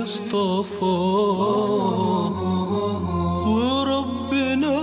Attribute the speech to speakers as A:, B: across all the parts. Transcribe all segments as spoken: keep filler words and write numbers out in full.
A: المصطفى وربنا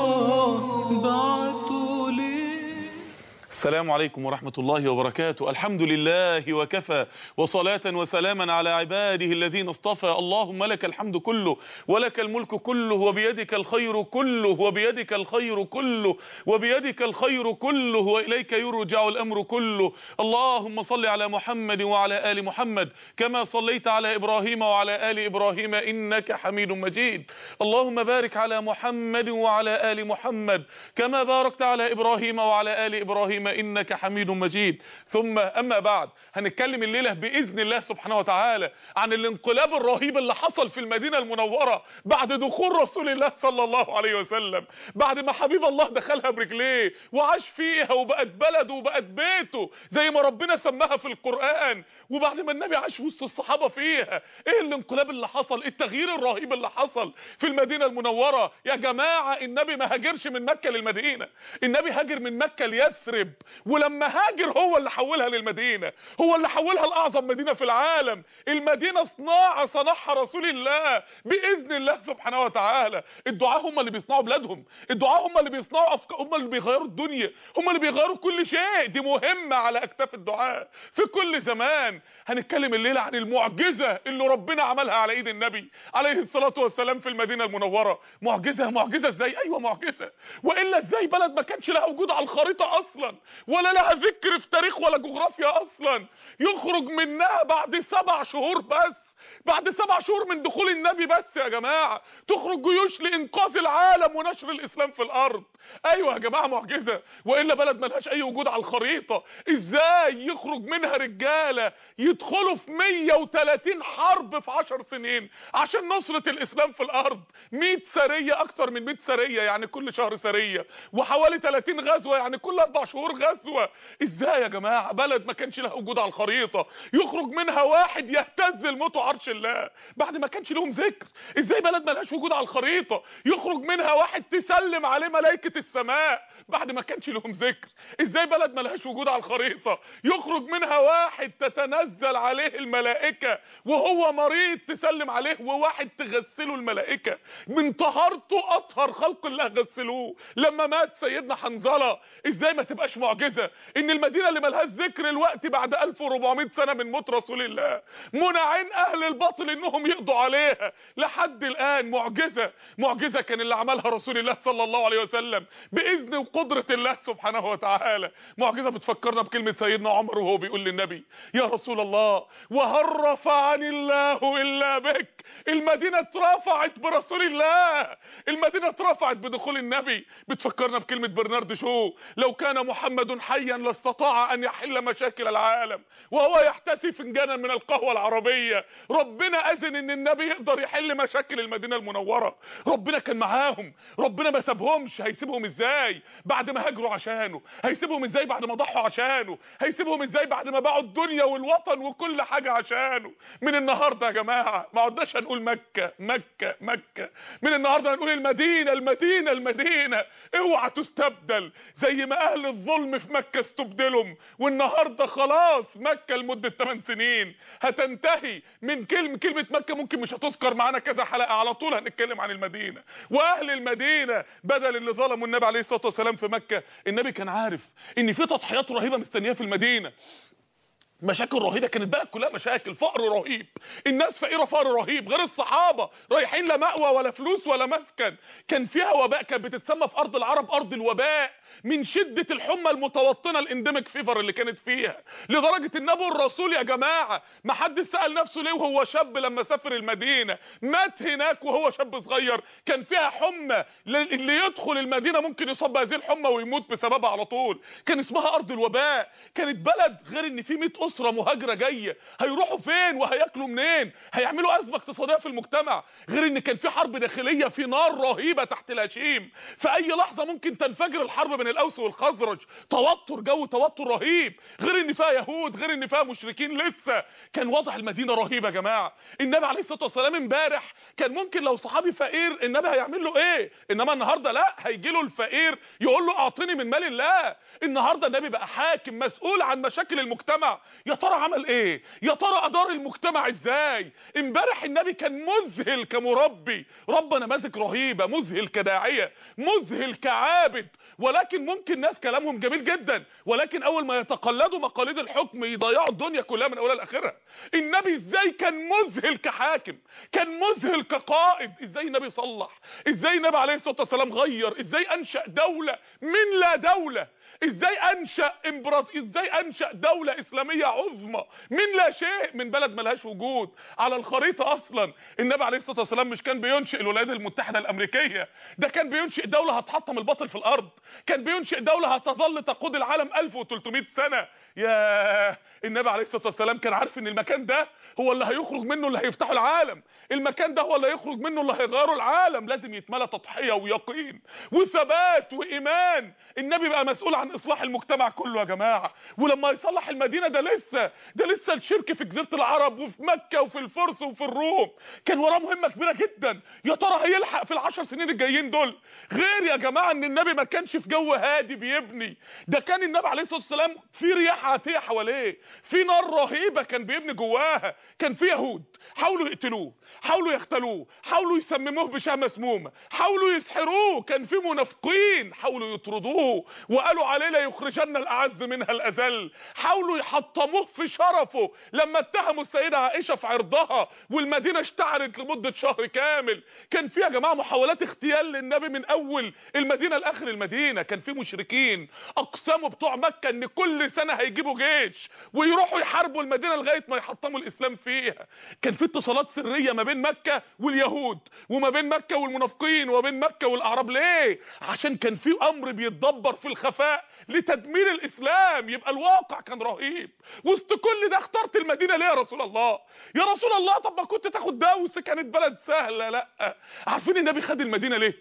A: بعته ليه.
B: السلام عليكم ورحمة الله وبركاته. الحمد لله وكفى، وصلاة وسلاما على عباده الذين اصطفى. اللهم لك الحمد كله ولك الملك كله وبيدك الخير كله وبيدك الخير كله وبيدك الخير كله وإليك يرجع الأمر كله. اللهم صل على محمد وعلى آل محمد كما صليت على إبراهيم وعلى آل إبراهيم إنك حميد مجيد. اللهم بارك على محمد وعلى آل محمد كما باركت على إبراهيم وعلى آل إبراهيم إنك حميد مجيد. ثم أما بعد، هنتكلم الليلة بإذن الله سبحانه وتعالى عن الانقلاب الرهيب اللي حصل في المدينة المنورة بعد دخول رسول الله صلى الله عليه وسلم، بعد ما حبيب الله دخلها برجليه وعاش فيها وبقت بلده وبقت بيته زي ما ربنا سماها في القرآن، وبعد ما النبي عاش وسط الصحابة فيها. ايه الانقلاب اللي حصل، التغيير الرهيب اللي حصل في المدينة المنورة؟ يا جماعة، النبي ما هاجرش من مكة للمدينة، النبي هاجر من مكة ليثرب، ولما هاجر هو اللي حولها للمدينة، هو اللي حولها لأعظم مدينة في العالم. المدينة صناعة صنعها رسول الله بإذن الله سبحانه وتعالى. الدعاء هم اللي بيصنعوا بلادهم، الدعاء هم اللي بيصنعوا أفكار، هم اللي بيغيروا الدنيا، هم اللي بيغيروا كل شيء. دي مهمة على أكتاف الدعاء في كل زمان. هنتكلم الليلة عن المعجزة اللي ربنا عملها على ايد النبي عليه الصلاة والسلام في المدينة المنورة. معجزة معجزة ازاي؟ ايوه معجزة، وإلا ازاي بلد ما كانش لها وجود على الخريطة اصلا ولا لها ذكر في تاريخ ولا جغرافيا اصلا، يخرج منها بعد سبع شهور بس، بعد سبع شهور من دخول النبي بس يا جماعة، تخرج جيوش لإنقاذ العالم ونشر الإسلام في الأرض. أيوة يا جماعة معجزة، وإلا بلد ملهاش أي وجود على الخريطة. إزاي يخرج منها رجالة يدخلوا في مية وتلاتين حرب في عشر سنين عشان نصرة الإسلام في الأرض؟ مية سرية، أكثر من مية سرية يعني كل شهر سرية، وحوالي تلاتين غزوة يعني كل أربع شهور غزوة. إزاي يا جماعة بلد ما كانش لها وجود على الخريطة يخرج منها واحد يهتز الموت عرش الله بعد ما كانش لهم ذكر؟ ازاي بلد ما لهاش وجود على الخريطة يخرج منها واحد تسلم عليه ملائكة السماء بعد ما كانش لهم ذكر؟ ازاي بلد ما لهاش وجود على الخريطة يخرج منها واحد تتنزل عليه الملائكة وهو مريض تسلم عليه، وواحد تغسله الملائكة من طهارته اطهر خلق الله غسلوه لما مات سيدنا حنظلة؟ ازاي ما تبقاش معجزة ان المدينة اللي ملهاش ذكر الوقت بعد ألف وأربعمية سنة من موت رسول الله منعين اهل الباطل انهم يقضوا عليها لحد الان؟ معجزة معجزة كان اللي عملها رسول الله صلى الله عليه وسلم باذن وقدرة الله سبحانه وتعالى. معجزة بتفكرنا بكلمة سيدنا عمر وهو بيقول للنبي: يا رسول الله، وهل رفعني الله الا بك؟ المدينة اترفعت برسول الله، المدينة اترفعت بدخول النبي. بتفكرنا بكلمة برنارد شو: لو كان محمد حيا لاستطاع ان يحل مشاكل العالم وهو يحتسي فنجانا من القهوة العربية. ربنا اذن ان النبي يقدر يحل مشاكل المدينة المنورة، ربنا كان معاهم، ربنا ما سابهمش. هيسيبهم ازاي بعد ما هاجروا عشانه؟ هيسيبهم ازاي بعد ما ضحوا عشانه؟ هيسيبهم ازاي بعد ما باعوا الدنيا والوطن وكل حاجة عشانه؟ من النهاردة يا جماعة ما عدناش هنقول مكة مكة مكة، من النهاردة هنقول المدينة المدينة المدينة. اوعى تستبدل زي ما اهل الظلم في مكة استبدلهم، والنهاردة خلاص مكة لمدة ثمان سنين هتنتهي من كلمة كلمة مكة ممكن مش هتذكر معانا كذا حلقة، على طول هنتكلم عن المدينة واهل المدينة بدل اللي ظلموا النبي عليه الصلاة والسلام في مكة. النبي كان عارف ان في تضحيات رهيبة مستنياه في المدينة، مشاكل رهيبه، كانت بقى كلها مشاكل، فقر رهيب، الناس فقيره فقر رهيب، غير الصحابه رايحين لا مأوى ولا فلوس ولا مسكن. كان فيها وباء، كانت بتتسمى في ارض العرب ارض الوباء من شده الحمى المتوطنه الانديميك فيفر اللي كانت فيها، لدرجه ان ابو الرسول يا جماعه ما حد سأل نفسه ليه وهو شاب لما سافر المدينه مات هناك وهو شاب صغير. كان فيها حمى اللي يدخل المدينه ممكن يصاب بهذه الحمى ويموت بسببها على طول. كان اسمها ارض الوباء. كانت بلد غير ان في مئة اسره مهاجره جايه، هيروحوا فين وهياكلوا منين؟ هيعملوا ازمه اقتصاديه في المجتمع، غير ان كان في حرب داخليه، في نار رهيبه تحت الهشيم، في اي لحظه ممكن تنفجر الحرب بين الاوس والخزرج، توتر، جو توتر رهيب، غير ان فيها يهود، غير ان فيها مشركين لسه. كان وضع المدينه رهيب يا جماعه. النبي عليه الصلاه والسلام امبارح كان ممكن لو صحابي فقير النبي هيعمل له ايه؟ انما النهارده لا، هيجي له الفقير يقول له اعطني من مال الله. النهارده النبي بقى حاكم مسؤول عن مشاكل المجتمع. يا ترى عمل ايه؟ يا ترى ادار المجتمع ازاي؟ امبارح النبي كان مذهل كمربي، ربنا نماذج رهيبه، مذهل كداعيه، مذهل كعابد. ولكن ممكن ناس كلامهم جميل جدا، ولكن اول ما يتقلدوا مقاليد الحكم يضيعوا الدنيا كلها من اولها لاخرها. النبي ازاي كان مذهل كحاكم، كان مذهل كقائد. ازاي النبي صلح، ازاي النبي عليه الصلاه والسلام غير، ازاي انشأ دوله من لا دوله، ازاي انشأ امبراط ازاي انشأ دولة اسلامية عظمى من لا شيء، من بلد ملهاش وجود على الخريطة اصلا. النبي عليه الصلاة والسلام مش كان بينشئ الولايات المتحدة الامريكية، ده كان بينشئ دولة هتحطم الباطل في الارض، كان بينشئ دولة هتظل تقود العالم ألف وثلاثمائة سنة. يا النبي عليه الصلاة والسلام كان عارف ان المكان ده هو اللي هيخرج منه اللي هيفتحوا العالم، المكان ده هو اللي هيخرج منه اللي هيغيروا العالم. لازم يتملى تضحية ويقين وثبات وإيمان. النبي بقى مسؤول عن إصلاح المجتمع كله يا جماعة. ولما يصلح المدينة ده لسه ده لسه الشرك في جزيرة العرب وفي مكة وفي الفرس وفي الروم كان وراه مهمة كبيرة جدا. يا ترى هيلحق في العشر سنين الجايين دول؟ غير يا جماعة ان النبي ما كانش في جو هادي بيبني، ده كان النبي عليه الصلاة والسلام في رياح عاتية حواليه، في نار رهيبة كان بيبني جواها. كان في يهود حاولوا يقتلوه، حاولوا يختلوه، حاولوا يسمموه بشاه مسمومة، حاولوا يسحروه، كان في منافقين حاولوا يطردوه وقالوا عليه لا يخرجن الاعز منها الاذل، حاولوا يحطموه في شرفه لما اتهموا السيدة عائشة في عرضها والمدينة اشتعلت لمدة شهر كامل. كان في يا جماعة محاولات اغتيال للنبي من اول المدينة لاخر المدينة. كان في مشركين اقسموا بتوع مكة ان كل سنة هيجيبوا جيش ويروحوا يحاربوا المدينة لغاية ما يحطموا الاسلام فيها. كان في اتصالات سرية ما بين مكة واليهود وما بين مكة والمنافقين وما بين مكة والاعراب. ليه؟ عشان كان في امر بيتدبر في الخفاء لتدمير الاسلام. يبقى الواقع كان رهيب. وسط كل ده اخترت المدينة ليه يا رسول الله؟ يا رسول الله طب ما كنت تاخد داوس، كانت بلد سهلة. لا، عارفين النبي خد المدينة ليه؟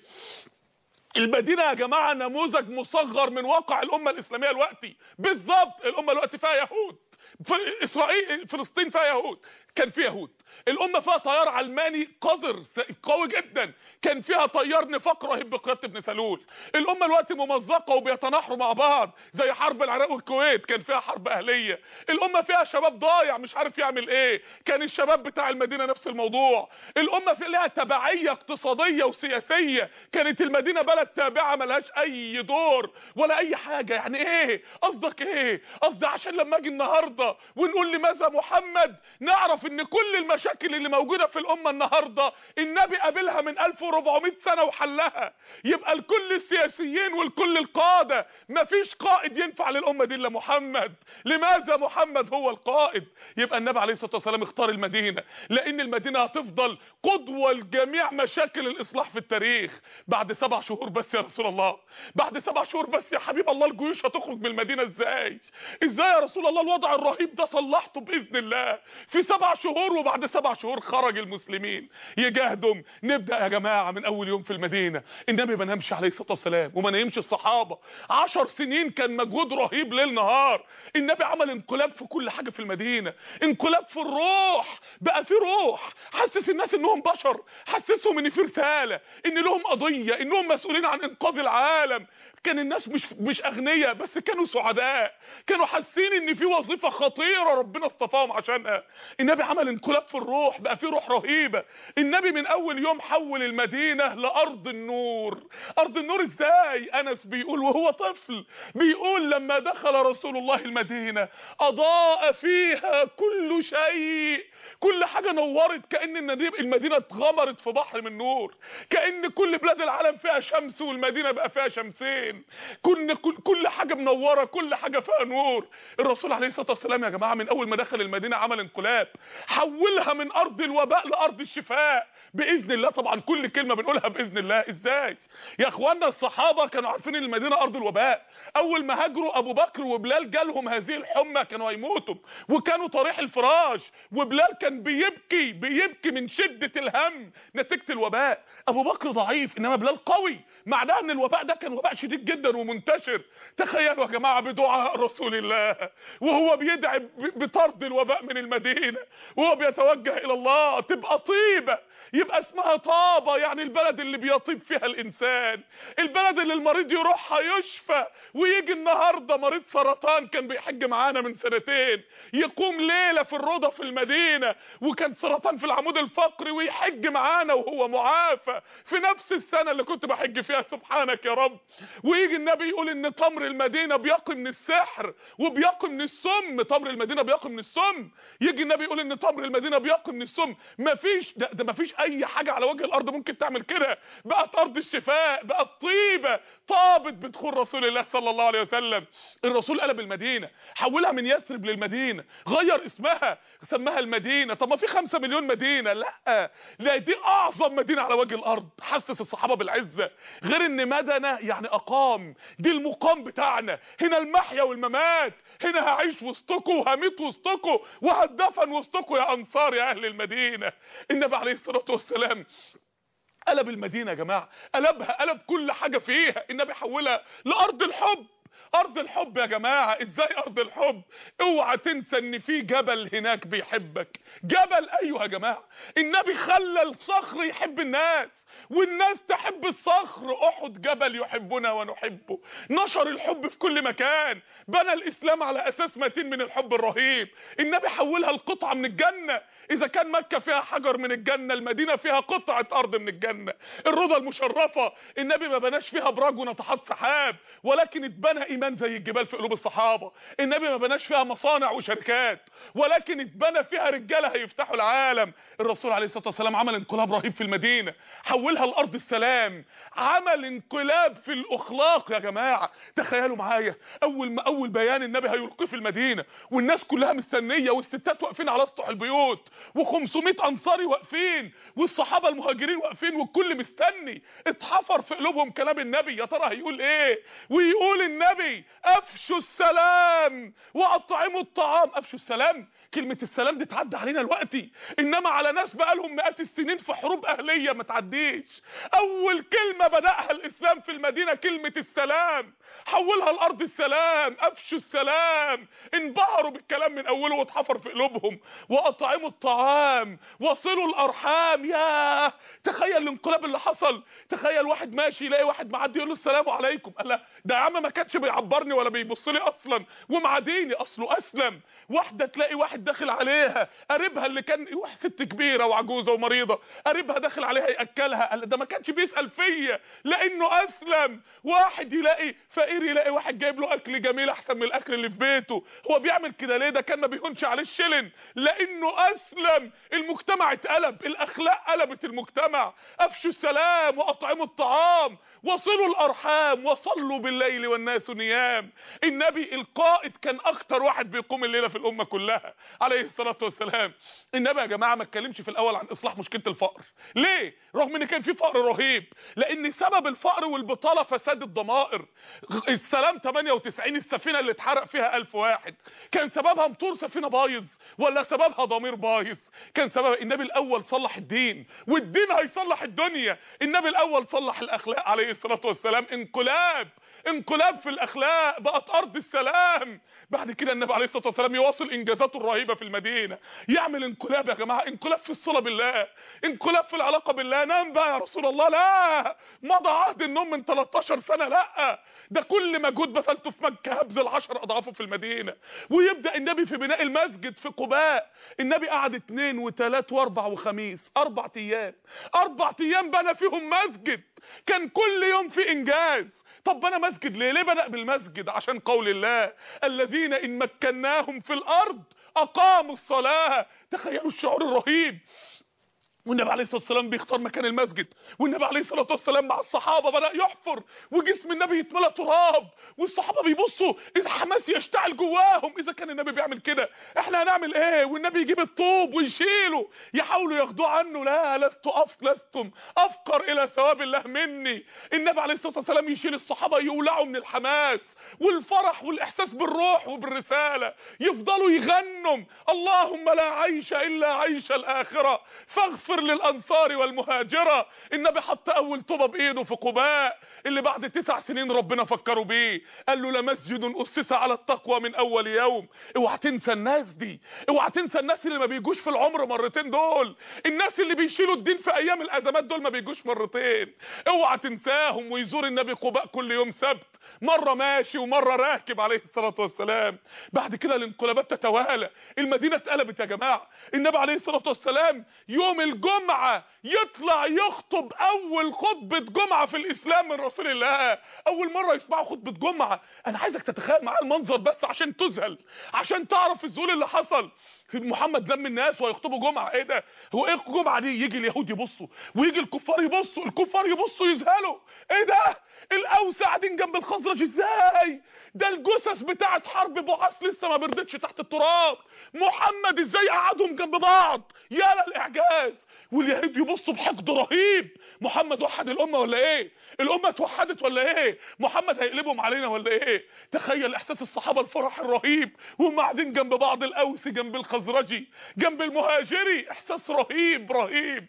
B: المدينة يا جماعة نموذج مصغر من واقع الامة الاسلامية الوقتي. بالظبط الامة الوقتي فيها يهود، في اسرائيل فلسطين فيها يهود، كان فيها يهود. الامه فيها طيار علماني قذر قوي جدا، كان فيها طيار نفاق رهيب بقياده ابن سلول. الامه الوقت ممزقه وبيتناحروا مع بعض زي حرب العراق والكويت، كان فيها حرب اهليه. الامه فيها شباب ضايع مش عارف يعمل ايه، كان الشباب بتاع المدينه نفس الموضوع. الامه في لها تبعيه اقتصاديه وسياسيه، كانت المدينه بلد تابعه ملهاش اي دور ولا اي حاجه. يعني ايه قصدك؟ ايه قصدي؟ عشان لما اجي النهارده ونقول لماذا محمد نعرف ان كل المشاكل اللي موجوده في الامه النهارده النبي قابلها من ألف وأربعمائة سنه وحلها. يبقى الكل السياسيين والكل القاده، مفيش قائد ينفع للامه دي الا محمد. لماذا محمد هو القائد؟ يبقى النبي عليه الصلاه والسلام اختار المدينه لان المدينه هتفضل قدوه لجميع مشاكل الاصلاح في التاريخ. بعد سبع شهور بس يا رسول الله، بعد سبع شهور بس يا حبيب الله، الجيوش هتخرج من المدينه ازاي؟ ازاي يا رسول الله الوضع الرهيب ده صلحته باذن الله في سبع شهور؟ وبعد سبع شهور خرج المسلمين يجاهدوا. نبدا يا جماعه من اول يوم في المدينه. النبي ما نامش عليه الصلاه والسلام وما نامش الصحابه. عشر سنين كان مجهود رهيب ليل نهار. النبي عمل انقلاب في كل حاجه في المدينه، انقلاب في الروح، بقى في روح، حسس الناس انهم بشر، حسسهم ان في رساله، ان لهم قضيه، انهم مسؤولين عن انقاذ العالم. كان الناس مش مش اغنياء بس، كانوا سعداء، كانوا حاسين ان في وظيفه خطيره ربنا اصطفاهم عشانها. النبي عمل انقلاب في الروح، بقى في روح رهيبه. النبي من اول يوم حول المدينه لارض النور. ارض النور ازاي؟ انس بيقول وهو طفل، بيقول لما دخل رسول الله المدينه اضاء فيها كل شيء، كل حاجه نورت، كأن المدينه اتغمرت في بحر من نور، كأن كل بلاد العالم فيها شمس والمدينه بقى فيها شمسين. كل كل حاجه منوره، كل حاجه فيها نور. الرسول عليه الصلاه والسلام يا جماعه من اول ما دخل المدينه عمل انقلاب، حولها من ارض الوباء لارض الشفاء باذن الله. طبعا كل كلمه بنقولها باذن الله. ازاي يا اخوانا؟ الصحابه كانوا عارفين ان المدينه ارض الوباء. اول ما هاجروا ابو بكر وبلال جالهم هذه الحمى كانوا هيموتوا وكانوا طريح الفراش، وبلال كان بيبكي بيبكي من شده الهم نتيجه الوباء. ابو بكر ضعيف انما بلال قوي، معناه ان الوباء ده كان وباء شديد شديد جدا ومنتشر. تخيلوا يا جماعه بدعاء رسول الله وهو بيدعي بطرد الوباء من المدينه وهو بيتوجه الى الله، تبقى طيبه، يبقى اسمها طابة، يعني البلد اللي بيطيب فيها الانسان، البلد اللي المريض يروحها يشفى. ويجي النهارده مريض سرطان كان بيحج معانا من سنتين، يقوم ليله في الروضه في المدينه وكان سرطان في العمود الفقري ويحج معانا وهو معافى في نفس السنه اللي كنت بحج فيها. سبحانك يا رب. ويجي النبي يقول ان تمر المدينه بيقي من السحر وبيقي من السم، تمر المدينه بيقي من السم. يجي النبي يقول ان تمر المدينه بيقي من السم. مفيش ده, ده مفيش اي حاجه على وجه الارض ممكن تعمل كده. بقت ارض الشفاء، بقت طيبه، طابت بدخول رسول الله صلى الله عليه وسلم. الرسول قلب المدينه، حولها من يثرب للمدينه، غير اسمها سماها المدينه. طب ما في خمسة مليون مدينه، لا لا دي اعظم مدينه على وجه الارض. حسس الصحابه بالعزه، غير ان مدنه يعني اقام، دي المقام بتاعنا، هنا المحيا والممات، هنا هعيش وسطكم وهميت وسطكم وهدفن وسطكم يا انصار يا اهل المدينه. النبي عليه الصلاه والسلام قلب المدينه يا جماعه، قلبها، قلب كل حاجه فيها. النبي حولها لارض الحب. ارض الحب يا جماعه. ازاي ارض الحب؟ اوعى تنسى ان في جبل هناك بيحبك، جبل. ايوه يا جماعه، النبي خلى الصخر يحب الناس والناس تحب الصخر. احد جبل يحبنا ونحبه. نشر الحب في كل مكان، بنى الاسلام على اساس متين من الحب الرهيب. النبي حولها لقطعه من الجنه. اذا كان مكه فيها حجر من الجنه، المدينه فيها قطعه ارض من الجنه. الروضه المشرفه النبي ما بناش فيها ابراج وناطحات سحاب، ولكن اتبنى ايمان زي الجبال في قلوب الصحابه. النبي ما بناش فيها مصانع وشركات، ولكن اتبنى فيها رجاله هيفتحوا العالم. الرسول عليه الصلاه والسلام عمل انقلاب رهيب في المدينه، حولها لارض السلام، عمل انقلاب في الاخلاق يا جماعه. تخيلوا معايا، اول ما اول بيان النبي هيلقيه في المدينه والناس كلها مستنيه والستات واقفين على اسطح البيوت وخمسمائة انصاري واقفين والصحابه المهاجرين واقفين والكل مستني. اتحفر في قلوبهم كلام النبي، يا ترى هيقول ايه؟ ويقول النبي افشوا السلام واطعموا الطعام. افشوا السلام، كلمه السلام دي تعدي علينا دلوقتي، انما على ناس بقالهم مئات السنين في حروب اهليه ما تعديش. اول كلمه بداها الاسلام في المدينه كلمه السلام، حولها لارض السلام. افشوا السلام، انبهروا بالكلام من اوله واتحفر في قلوبهم. واطعموا الطعام وصلوا الارحام. يا تخيل الانقلاب اللي حصل. تخيل واحد ماشي يلاقي واحد معدي يقول له السلام عليكم، قال لا ده يا عم ما كانش بيعبرني ولا بيبص لي اصلا ومعاديني، اصله اسلم. واحده تلاقي واحد داخل عليها قريبها اللي كان ست كبيره وعجوزه ومريضه، قريبها داخل عليها ياكلها، قال ده ما كانش بيسال فيا لانه اسلم. واحد يلاقي فقير يلاقي واحد جايب له اكل جميل احسن من الاكل اللي في بيته، هو بيعمل كده ليه؟ ده كان ما بيهونش عليه الشلن لانه اسلم. المجتمع اتقلب، الاخلاق قلبت المجتمع. افشوا السلام واطعموا الطعام وصلوا الارحام وصلوا بالليل والناس نيام. النبي القائد كان اكتر واحد بيقوم الليله في الامه كلها عليه الصلاه والسلام. النبي يا جماعه ما اتكلمش في الاول عن اصلاح مشكله الفقر. ليه؟ رغم ان كان في فقر رهيب، لان سبب الفقر والبطاله فساد الضمائر. السلام ثمانية وتسعين السفينه اللي اتحرق فيها ألف واحد، كان سببها موتور سفينه بايظ ولا سببها ضمير بايظ؟ كان سبب النبي الاول صلح الدين، والدين هيصلح الدنيا. النبي الاول صلح الاخلاق عليه الصلاه والسلام. انقلاب، انقلاب في الاخلاق، بقت ارض السلام. بعد كده النبي عليه الصلاه والسلام يواصل انجازاته الرهيبه في المدينه، يعمل انقلاب يا جماعه، انقلاب في الصله بالله، انقلاب في العلاقه بالله. نام بقى يا رسول الله، لا مضى عهد النوم من تلتاشر سنه، لا ده كل مجهود بذلته في مكه هبذل عشر اضعافه في المدينه. ويبدا النبي في بناء المسجد في قباء. النبي قعد اثنين وثلاث واربع وخميس، اربع ايام، اربع ايام بنى فيهم مسجد، كان كل يوم في انجاز. طب بنى مسجد ليه؟ ليه بدأ بالمسجد؟ عشان قول الله الذين إن مكناهم في الأرض أقاموا الصلاة. تخيلوا الشعور الرهيب. والنبي عليه الصلاه والسلام بيختار مكان المسجد، والنبي عليه الصلاه والسلام مع الصحابه بدا يحفر وجسم النبي يتملى تراب، والصحابه بيبصوا اذا حماس يشتعل جواهم. اذا كان النبي بيعمل كده احنا هنعمل ايه؟ والنبي يجيب الطوب ويشيله، يحاولوا ياخدوه عنه، لا لست أف لستم افقر الى ثواب الله مني. النبي عليه الصلاه والسلام يشيل الصحابه يولعوا من الحماس والفرح والاحساس بالروح وبالرساله، يفضلوا يغنوا اللهم لا عيش الا عيش الاخره فاغفر فاغفر للانصار والمهاجره. النبي حط اول طوبه بايده في قباء اللي بعد تسع سنين ربنا فكروا بيه، قال له لمسجد اسس على التقوى من اول يوم. اوعى تنسى الناس دي، اوعى تنسى الناس اللي ما بيجوش في العمر مرتين دول، الناس اللي بيشيلوا الدين في ايام الازمات دول ما بيجوش مرتين. اوعى تنساهم. ويزور النبي قباء كل يوم سبت، مره ماشي ومره راكب عليه الصلاه والسلام. بعد كده الانقلابات تتوالى، المدينه اتقلبت يا جماعه. النبي عليه الصلاه والسلام يوم الجمعه يطلع يخطب اول خطبه جمعه في الاسلام من رسول الله. اول مره يسمعوا خطبه جمعه. انا عايزك تتخيل معايا المنظر بس عشان تذهل، عشان تعرف الذهول اللي حصل. محمد لم الناس ويخطبوا جمعه. ايه ده؟ هو ايه الجمعه دي؟ يجي اليهود يبصوا ويجي الكفار يبصوا، الكفار يبصوا يذهلوا. ايه ده؟ الاوس قاعدين جنب الخزرج ازاي؟ ده الجثث بتاعت حرب بعاث لسه ما بردتش تحت التراب، محمد ازاي قعدهم جنب بعض؟ يا للاعجاز. واليهود يبصوا بحقد رهيب، محمد وحد الامه ولا ايه؟ الامه اتوحدت ولا ايه؟ محمد هيقلبهم علينا ولا ايه؟ تخيل احساس الصحابه، الفرح الرهيب وهم قاعدين جنب بعض، الاوسي جنب الخزرجي جنب المهاجري، احساس رهيب رهيب.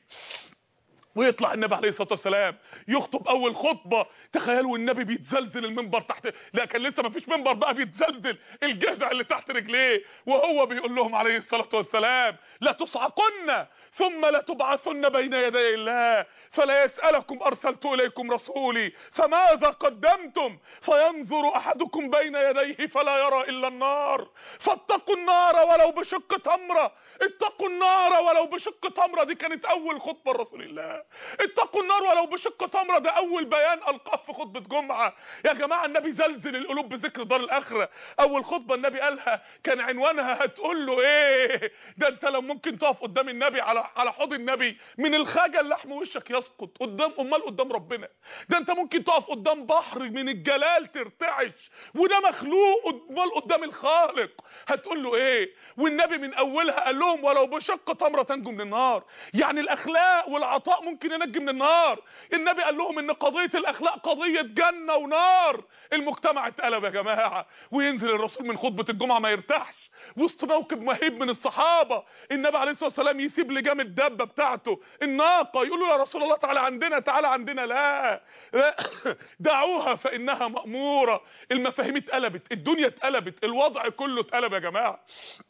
B: ويطلع النبي عليه الصلاه والسلام يخطب اول خطبه. تخيلوا النبي بيتزلزل المنبر تحت، لا كان لسه ما فيش منبر بقى، بيتزلزل الجذع اللي تحت رجليه، وهو بيقول لهم عليه الصلاه والسلام لا تصعقن ثم لتبعثن بين يدي الله فلا يسألكم أرسلت إليكم رسولي فماذا قدمتم فينظر أحدكم بين يديه فلا يرى إلا النار فاتقوا النار ولو بشق تمرة. اتقوا النار ولو بشق تمرة، دي كانت أول خطبة لرسول الله. اتقوا النار ولو بشق تمرة، ده أول بيان ألقاه في خطبة جمعة. يا جماعة النبي زلزل القلوب بذكر دار الآخرة. أول خطبة النبي قالها كان عنوانها هتقول له إيه؟ ده أنت لو ممكن تقف قدام النبي على على حوض النبي من الخجل لحم وشك يسقط قدام، امال قدام ربنا. ده انت ممكن تقف قدام بحر من الجلال ترتعش، وده مخلوق، امال قدام الخالق هتقول له ايه؟ والنبي من اولها قال لهم ولو بشق تمره تنجو من النار، يعني الاخلاق والعطاء ممكن ينجي من النار. النبي قال لهم ان قضيه الاخلاق قضيه جنه ونار. المجتمع اتقلب يا جماعه، وينزل الرسول من خطبه الجمعه ما يرتاحش وسط موكب مهيب من الصحابه. النبي عليه الصلاه والسلام يسيب لجام الدبه بتاعته الناقه، يقول له يا رسول الله تعالى عندنا تعالى عندنا، لا, لا دعوها فانها ماموره. المفاهيم اتقلبت، الدنيا اتقلبت، الوضع كله اتقلب يا جماعه،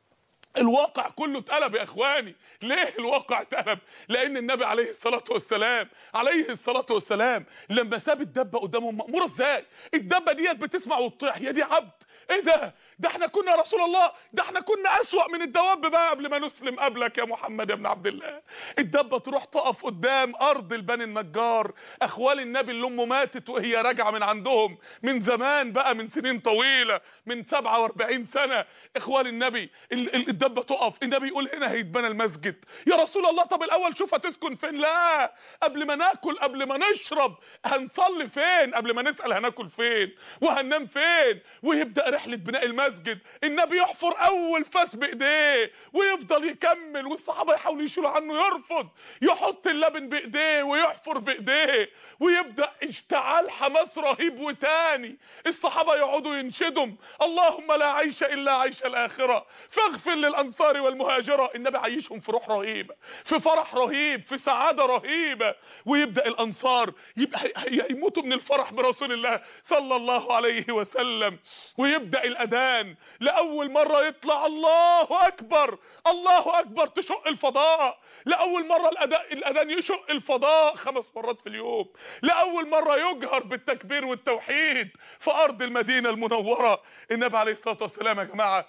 B: الواقع كله اتقلب يا اخواني. ليه الواقع اتقلب؟ لان النبي عليه الصلاه والسلام عليه الصلاه والسلام لما ساب الدبه قدامهم ماموره ازاي؟ الدبه ديت بتسمع وتطيع، هي دي عبد؟ ايه ده؟ ده احنا كنا يا رسول الله، ده احنا كنا اسوأ من الدواب بقى قبل ما نسلم قبلك يا محمد يا ابن عبد الله. الدبه تروح تقف قدام ارض البني النجار، اخوال النبي اللي امه ماتت وهي راجعه من عندهم من زمان بقى، من سنين طويله، من سبعة واربعين سنه. اخوال النبي الدبه تقف، النبي يقول هنا هيتبنى المسجد. يا رسول الله طب الاول شوف هتسكن فين؟ لا، قبل ما ناكل قبل ما نشرب هنصلي فين؟ قبل ما نسال هناكل فين وهننام فين؟ ويبدا رحله بناء المسجد. النبي يحفر اول فاس بايديه ويفضل يكمل، والصحابه يحاولوا يشيلوا عنه يرفض، يحط اللبن بايديه ويحفر بايديه، ويبدا اشتعال حماس رهيب. وتاني الصحابه يقعدوا ينشدوا اللهم لا عيش الا عيش الاخره فاغفر للانصار والمهاجره. النبي عيشهم في روح رهيبه، في فرح رهيب، في سعاده رهيبه. ويبدا الانصار يبقى يموتوا من الفرح برسول الله صلى الله عليه وسلم. ويبدا الاذان لاول مره يطلع الله اكبر الله اكبر تشق الفضاء. لاول مره الاذان الاذان يشق الفضاء خمس مرات في اليوم. لاول مره يجهر بالتكبير والتوحيد في ارض المدينه المنوره. النبي عليه الصلاه والسلام يا جماعه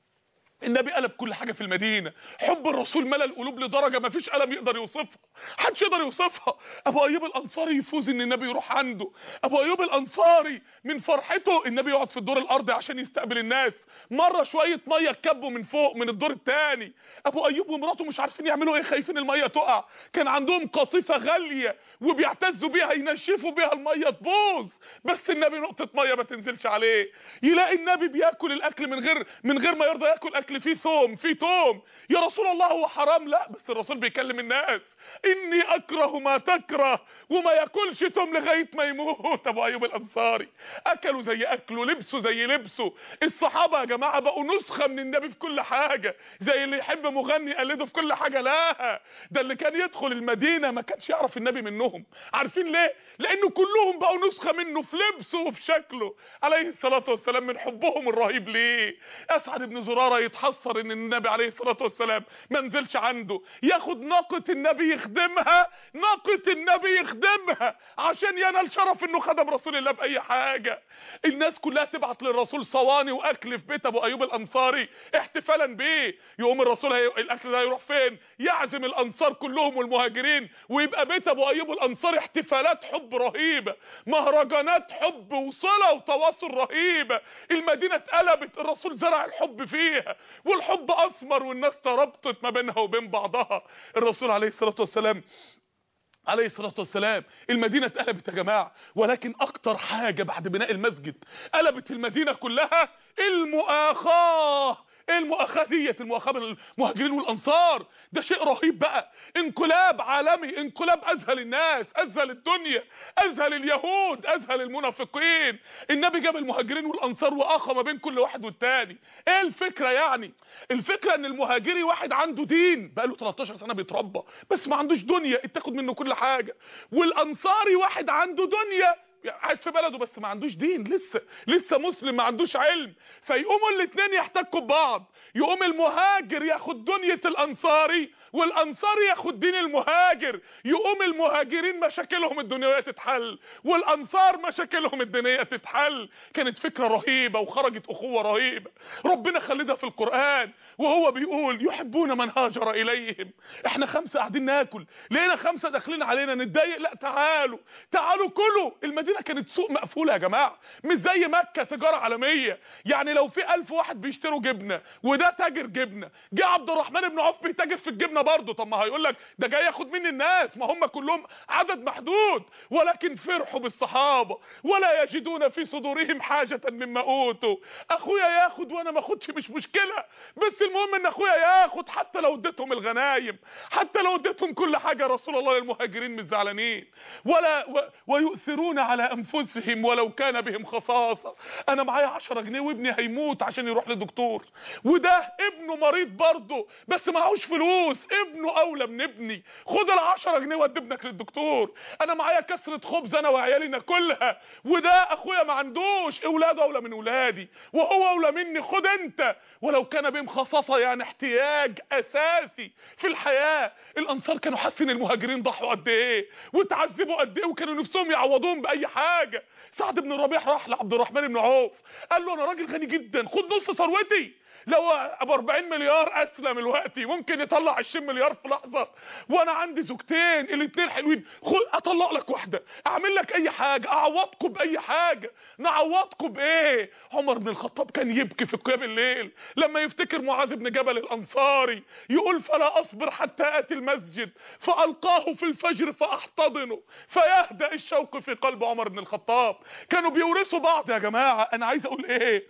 B: النبي قلب كل حاجه في المدينه. حب الرسول ملأ القلوب لدرجه ما فيش قلم يقدر يوصفها، محدش يقدر يوصفها. ابو ايوب الانصاري يفوز ان النبي يروح عنده. ابو ايوب الانصاري من فرحته النبي يقعد في الدور الارضي عشان يستقبل الناس، مره شويه ميه اتكبوا من فوق من الدور الثاني. ابو ايوب ومراته مش عارفين يعملوا ايه، خايفين الميه تقع. كان عندهم قاطفه غاليه وبيعتزوا بيها ينشفوا بيها الميه تبوظ، بس النبي نقطه ميه ما تنزلش عليه. يلاقي النبي بياكل الاكل من غير من غير ما يرضى ياكل اكل فيه ثوم فيه توم. يا رسول الله هو حرام؟ لا، بس الرسول بيكلم الناس، اني اكره ما تكره، وما ياكلش توم لغايه ما يموت. ابو ايوب الانصاري اكلوا زي اكله، لبسوا زي لبسه. الصحابه يا جماعه بقوا نسخه من النبي في كل حاجه، زي اللي يحب مغني يقلده في كل حاجه. لا، ده اللي كان يدخل المدينه ما كانش يعرف النبي منهم. عارفين ليه؟ لانه كلهم بقوا نسخه منه في لبسه وفي شكله عليه الصلاه والسلام، من حبهم الرهيب ليه. اسعد بن زراره يتحسر ان النبي عليه الصلاه والسلام ما نزلش عنده، ياخد ناقه النبي يخدمها، ناقه النبي يخدمها عشان ينال شرف انه خدم رسول الله باي حاجه. الناس كلها تبعت للرسول صواني واكل في بيت ابو ايوب الانصاري احتفالا بيه. يقوم الرسول هي... الاكل ده يروح فين؟ يعزم الانصار كلهم والمهاجرين، ويبقى بيت ابو ايوب الانصاري احتفالات حب رهيبه، مهرجانات حب وصله وتواصل رهيبه. المدينه اتقلبت، الرسول زرع الحب فيها، والحب اثمر، والناس ترابطت ما بينها وبين بعضها. الرسول عليه الصلاه والسلام عليه الصلاة والسلام المدينة اتقلبت يا جماعة. ولكن اكتر حاجة بعد بناء المسجد قلبت المدينة كلها المؤاخاة. ايه المؤاخاة ديت؟ المؤاخاة بين المهاجرين والانصار ده شيء رهيب بقى، انقلاب عالمي، انقلاب اذهل الناس، اذهل الدنيا، اذهل اليهود، اذهل المنافقين. النبي جاب المهاجرين والانصار واخى ما بين كل واحد والتاني. ايه الفكرة يعني؟ الفكرة ان المهاجري واحد عنده دين بقاله تلتاشر سنة بيتربى بس ما عندوش دنيا اتاخد منه كل حاجة، والانصاري واحد عنده دنيا قاعد في بلده بس ما عندوش دين، لسه لسه مسلم ما عندوش علم. فيقوموا الاثنين يحتكوا ببعض، يقوم المهاجر ياخد دنيا الانصاري والانصاري ياخد دين المهاجر، يقوم المهاجرين مشاكلهم الدنيويه تتحل والانصار مشاكلهم الدينيه تتحل. كانت فكره رهيبه وخرجت اخوه رهيبه. ربنا خلدها في القران وهو بيقول يحبون من هاجر اليهم. احنا خمسه قاعدين ناكل، لقينا خمسه داخلين علينا نتضايق، لا تعالوا تعالوا كلوا. المدينه كانت سوق مقفوله يا جماعه، مش زي مكه تجاره عالميه. يعني لو في ألف واحد بيشتروا جبنه وده تاجر جبنه، جه عبد الرحمن بن عوف بيتاجر في الجبنه برضه، طب ما هيقول لك ده جاي ياخد مني الناس، ما هم كلهم عدد محدود. ولكن فرحوا بالصحابه ولا يجدون في صدورهم حاجه مما اوتوا. اخويا ياخد وانا ما اخدش مش مشكله، بس المهم ان اخويا ياخد، حتى لو اديتهم الغنايم، حتى لو اديتهم كل حاجه. رسول الله المهاجرين مش زعلانين ولا و... ويؤثرون على انفسهم ولو كان بهم خصاصه. انا معايا عشرة جنيه وابني هيموت عشان يروح لدكتور، وده ابنه مريض برضه بس معهوش فلوس، ابنه اولى من ابني، خد العشرة جنيه ودي ابنك للدكتور. انا معايا كسرة خبز انا وعيالي ناكلها، وده اخويا ما عندوش، اولاده اولى من ولادي وهو اولى مني، خد انت. ولو كان بهم خصاصه يعني احتياج اساسي في الحياه. الانصار كانوا حاسين المهاجرين ضحوا قد ايه وتعذبوا قد ايه، وكانوا نفسهم يعوضوهم باي حاجه. سعد بن الربيع راح لعبد الرحمن بن عوف قال له انا راجل غني جدا، خد نص ثروتي، لو ابو أربعين مليار اسلم الوقتي ممكن يطلع عشرين مليار في لحظه، وانا عندي زوجتين الاثنين حلوين، خد اطلق لك واحده، اعمل لك اي حاجه، اعوضكم باي حاجه. نعوضكم بايه؟ عمر بن الخطاب كان يبكي في قيام الليل لما يفتكر معاذ بن جبل الانصاري يقول فلا اصبر حتى اتي المسجد فالقاه في الفجر فاحتضنه فيهدأ الشوق في قلب عمر بن الخطاب. كانوا بيورثوا بعض يا جماعه. انا عايز اقول ايه؟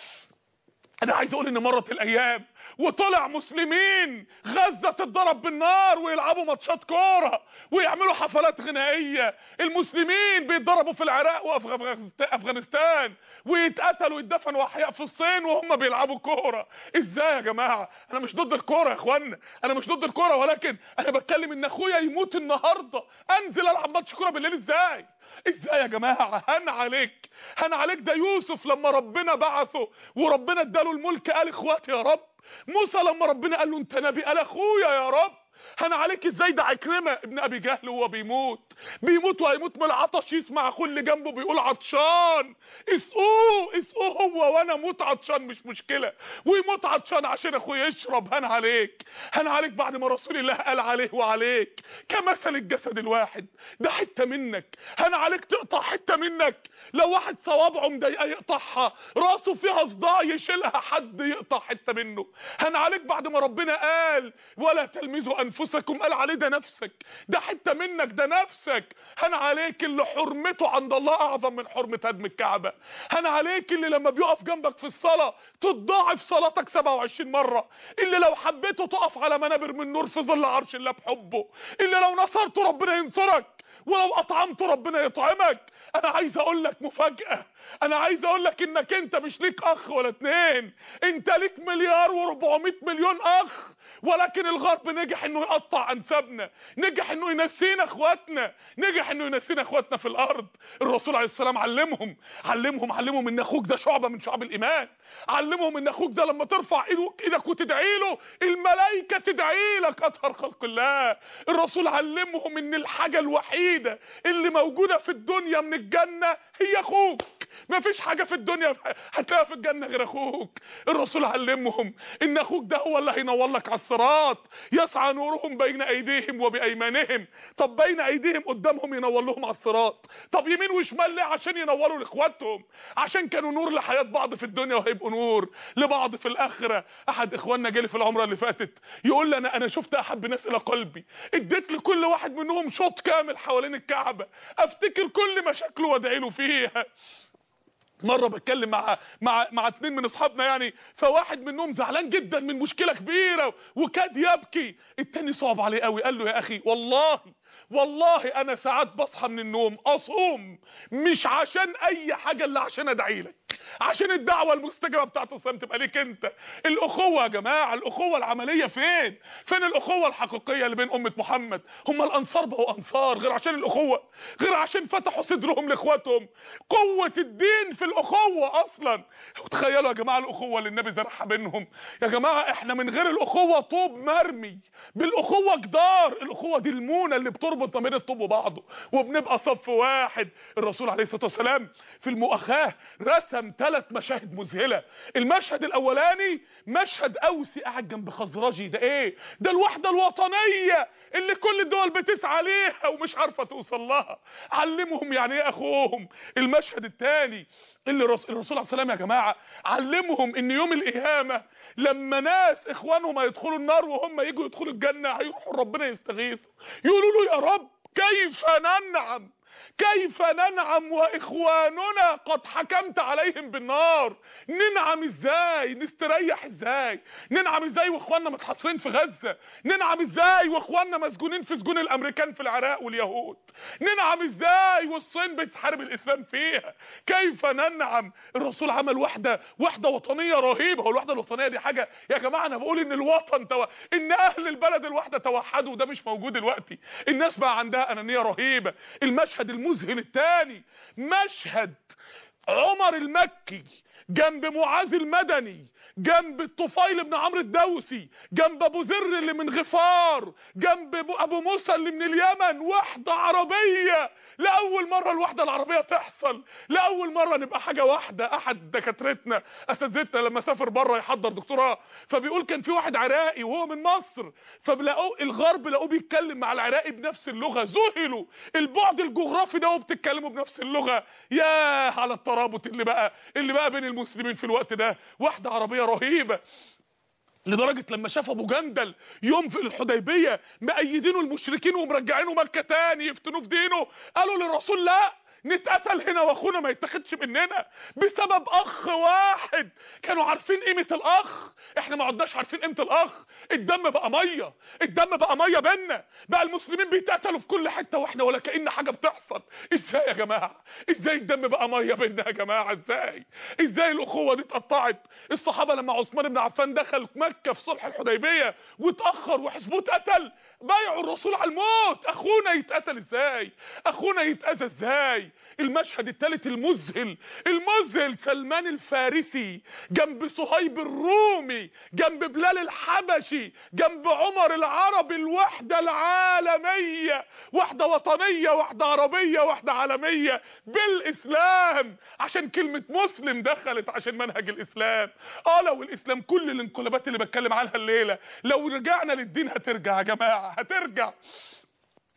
B: انا عايز اقول ان مرت الايام وطلع مسلمين غزة تتضرب بالنار ويلعبوا ماتشات كوره ويعملوا حفلات غنائيه. المسلمين بيتضربوا في العراق وافغانستان ويتقتلوا ويدفنوا احياء في الصين وهم بيلعبوا كوره. ازاي يا جماعه؟ انا مش ضد الكوره يا اخوانا، انا مش ضد الكوره، ولكن انا بتكلم ان اخويا يموت النهارده انزل العب ماتش كوره بالليل. ازاي؟ ازاي يا جماعه؟ هن عليك، هن عليك. ده يوسف لما ربنا بعثه وربنا اداله الملك قال اخواتي يا رب. موسى لما ربنا قال له انت نبي قال اخويا يا رب. هن عليك ازاي؟ ده عكرمه ابن ابي جهل وهو بيموت بيموت وهيموت من العطش، يسمع اخوه اللي جنبه بيقول عطشان، اسقوه اسقوه هو وانا اموت عطشان مش مشكله، ويموت عطشان عشان اخوه يشرب. هن عليك، هن عليك بعد ما رسول الله قال عليه وعليك كمثل الجسد الواحد، ده حته منك. هن عليك تقطع حته منك. لو واحد صوابعه مضايقه يقطعها، راسه فيها صداع يشيلها، حد يقطع حته منه. هن عليك بعد ما ربنا قال ولا تلمزوا انفسكم، قال عليه ده نفسك، ده حته منك، ده نفسك. هان عليك اللي حرمته عند الله اعظم من حرمه هدم الكعبه. هان عليك اللي لما بيقف جنبك في الصلاه تضاعف صلاتك سبعة وعشرين مره، اللي لو حبيته تقف على منابر من نور في ظل عرش الله بحبه، اللي لو نصرته ربنا ينصرك، ولو اطعمته ربنا يطعمك. انا عايز اقول لك مفاجاه، انا عايز اقول لك انك انت مش ليك اخ ولا اتنين، انت ليك مليار وربعمية مليون اخ. ولكن الغرب نجح انه يقطع انسابنا، نجح انه ينسينا اخواتنا، نجح انه ينسينا اخواتنا في الارض. الرسول عليه السلام علمهم علمهم علمهم ان اخوك ده شعبه من شعب الايمان، علمهم ان اخوك ده لما ترفع ايدك وتدعي له الملائكه تدعي لك، اطهر خلق الله. الرسول علمهم ان الحاجه الوحيده اللي موجوده في الدنيا من الجنه هي اخوك، مفيش حاجه في الدنيا هتلاقيها في الجنه غير اخوك. الرسول علمهم ان اخوك ده هو اللي هينور لك على الصراط، يسعى نورهم بين ايديهم وبايمانهم. طب بين ايديهم قدامهم ينور لهم على الصراط، طب يمين وشمال ليه؟ عشان ينوروا لاخواتهم، عشان كانوا نور لحياه بعض في الدنيا وهيبقوا نور لبعض في الاخره. احد اخواننا جالي في العمره اللي فاتت يقول لي انا انا شفت احب ناس الى قلبي، اديت لكل واحد منهم شوط كامل حوالين الكعبه افتكر كل مشاكله وادعي له فيها. مره بتكلم مع مع مع اتنين من اصحابنا يعني، فواحد منهم زعلان جدا من مشكله كبيره وكاد يبكي، التاني صعب عليه قوي، قال له يا اخي والله والله انا ساعات بصحى من النوم اصوم مش عشان اي حاجه الا عشان ادعي لك، عشان الدعوه المستجابه بتاعت الصيام تبقى ليك انت. الاخوه يا جماعه، الاخوه العمليه فين؟ فين الاخوه الحقيقيه اللي بين امه محمد؟ هم الانصار بقوا انصار غير عشان الاخوه، غير عشان فتحوا صدرهم لاخواتهم. قوه الدين في الاخوه اصلا. تخيلوا يا جماعه الاخوه اللي النبي زرعها بينهم. يا جماعه احنا من غير الاخوه طوب مرمي، بالاخوه جدار. الاخوه دي المونه اللي بتربط ما بين الطوب وبعضه وبنبقى صف واحد. الرسول عليه الصلاه والسلام في المؤاخاه رسم ثلاث مشاهد مذهله. المشهد الاولاني مشهد اوسي قاعد جنب خزرجي، ده ايه ده؟ الوحده الوطنيه اللي كل الدول بتسعى ليها ومش عارفه توصل لها. علمهم يعني ايه اخوهم. المشهد الثاني اللي الرسول عليه السلام يا جماعه علمهم ان يوم القيامه لما ناس اخوانهم هيدخلوا النار وهم يجوا يدخلوا الجنه هيروحوا ربنا يستغيثوا يقولوا له يا رب كيف ننعم، كيف ننعم واخواننا قد حكمت عليهم بالنار؟ ننعم ازاي؟ نستريح ازاي؟ ننعم ازاي واخواننا متحصرين في غزه؟ ننعم ازاي واخواننا مسجونين في سجون الامريكان في العراق واليهود؟ ننعم ازاي والصين بتحارب الاسلام فيها؟ كيف ننعم؟ الرسول عمل وحده وحده وطنيه رهيبه. هو الوحده الوطنيه دي حاجه يا جماعه، انا بقول ان الوطن تو... ان اهل البلد الوحده توحدوا، وده مش موجود دلوقتي. الناس بقى عندها انانيه رهيبه. المشهد المذهل الثاني مشهد عمر المكي جنب معاذ المدني، جنب الطفيل بن عمرو الدوسي، جنب ابو ذر اللي من غفار، جنب ابو موسى اللي من اليمن. وحده عربيه، لاول مره الوحده العربيه تحصل، لاول مره نبقى حاجه واحده. احد دكاترتنا اساتذتنا لما سافر بره يحضر دكتوراه فبيقول كان في واحد عراقي وهو من مصر، فبلاقوه الغرب لقوه بيتكلم مع العراقي بنفس اللغه، ذهلوا البعد الجغرافي ده وبتتكلموا بنفس اللغه. يا على الترابط اللي بقى اللي بقى بين المسلمين في الوقت ده. وحده عربيه رهيبه لدرجه لما شاف ابو جندل يوم في الحديبيه مأيدينه المشركين ومرجعينه مكه تاني يفتنوه في دينه، قالوا للرسول لا نتقتل هنا واخونا ما يتاخدش مننا بسبب اخ واحد. كانوا عارفين قيمه الاخ، احنا ما عدناش عارفين قيمه الاخ. الدم بقى ميه، الدم بقى ميه بينا، بقى المسلمين بيتقتلوا في كل حته واحنا ولا كأن حاجه بتحصل. ازاي يا جماعه؟ ازاي الدم بقى ميه بينا يا جماعه؟ ازاي ازاي الاخوه دي اتقطعت؟ الصحابه لما عثمان بن عفان دخل مكه في صلح الحديبيه واتاخر وحسبوه اتقتل، بايعوا الرسول على الموت. اخونا يتقتل ازاي؟ اخونا يتاذى ازاي؟ المشهد الثالث المذهل المذهل سلمان الفارسي جنب صهيب الرومي، جنب بلال الحبشي، جنب عمر العربي. الوحده العالميه، وحده وطنيه، وحده عربيه، وحده عالميه بالاسلام. عشان كلمه مسلم دخلت عشان منهج الاسلام. اه لو الاسلام كل الانقلابات اللي بتكلم عنها الليله لو رجعنا للدين هترجع يا جماعه، هترجع.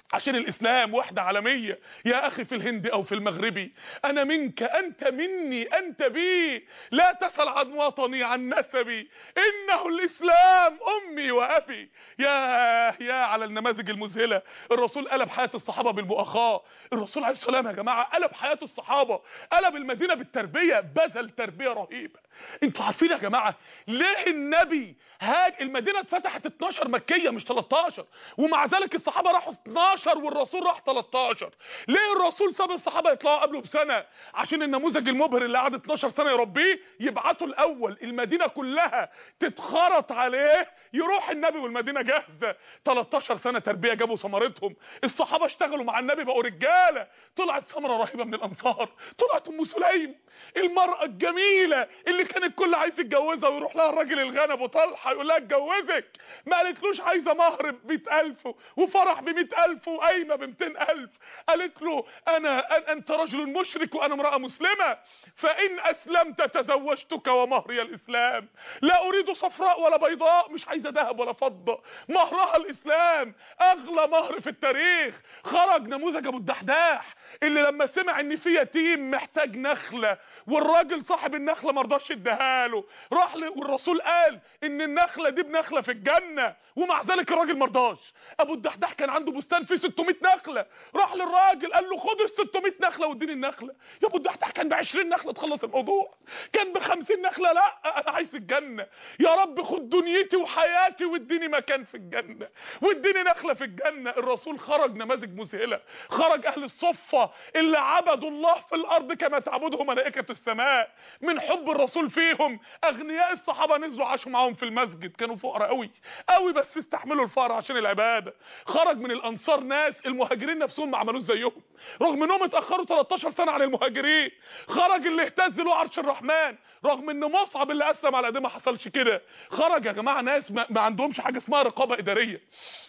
B: عشان الإسلام وحدة عالمية. يا أخي في الهند أو في المغربي، أنا منك أنت مني أنت بي، لا تسأل عن وطني عن نسبي، إنه الإسلام أمي وأبي. يا يا على النماذج المذهلة. الرسول قلب حياة الصحابة بالمؤاخاة. الرسول عليه السلام يا جماعة قلب حياة الصحابة، قلب المدينة بالتربية، بذل تربية رهيبة. انتوا عارفين يا جماعة ليه النبي هاج المدينة اتفتحت اتناشر مكية مش تلتاشر، ومع ذلك الصحابة راحوا اتناشر والرسول راح تلتاشر؟ ليه الرسول ساب الصحابة يطلعوا قبله بسنة؟ عشان النموذج المبهر اللي قعد اتناشر سنة يربيه يبعته الاول المدينة كلها تتخرط عليه، يروح النبي والمدينة جاهزة. تلتاشر سنة تربية جابوا ثمرتهم. الصحابة اشتغلوا مع النبي بقوا رجالة. طلعت ثمرة رهيبة من الانصار، طلعت ام سليم المرأة الجميلة اللي كان الكل عايز يتجوزها، ويروح لها الراجل الغنب وطلحة يقول لها اتجوزك، ما قالتلوش عايزة مهر ب مئة ألف وفرح ب مئة ألف وقايمة ب مئتين ألف، قالت له أنا أن أنت رجل مشرك وأنا امرأة مسلمة، فإن أسلمت تزوجتك ومهري الإسلام، لا أريد صفراء ولا بيضاء، مش عايزة ذهب ولا فضة، مهرها الإسلام، أغلى مهر في التاريخ. خرج نموذج أبو الدحداح اللي لما سمع ان في يتيم محتاج نخله والراجل صاحب النخله ما رضاش يديها له، راح ل... والرسول قال ان النخله دي بنخله في الجنه، ومع ذلك الراجل ما رضاش. ابو الدحداح كان عنده بستان فيه ستمائة نخله، راح للراجل قال له خد ال ستمائة نخله واديني النخله. يا ابو الدحداح كان ب عشرين نخله تخلص الموضوع، كان ب خمسين نخله، لا انا عايز الجنه يا رب، خد دنيتي وحياتي واديني مكان في الجنه واديني نخله في الجنه. الرسول خرج نماذج مذهله، خرج اهل الصفه اللي عبدوا الله في الارض كما تعبده ملائكه السماء من حب الرسول فيهم. اغنياء الصحابه نزلوا عاشوا معاهم في المسجد، كانوا فقراء قوي قوي بس استحملوا الفقر عشان العباده. خرج من الانصار ناس المهاجرين نفسهم ما عملوش زيهم رغم انهم اتاخروا تلتاشر سنه عن المهاجرين. خرج اللي اهتز له عرش الرحمن رغم ان مصعب اللي اسلم على ايديه ما حصلش كده. خرج يا جماعه ناس ما, ما عندهمش حاجه اسمها رقابه اداريه،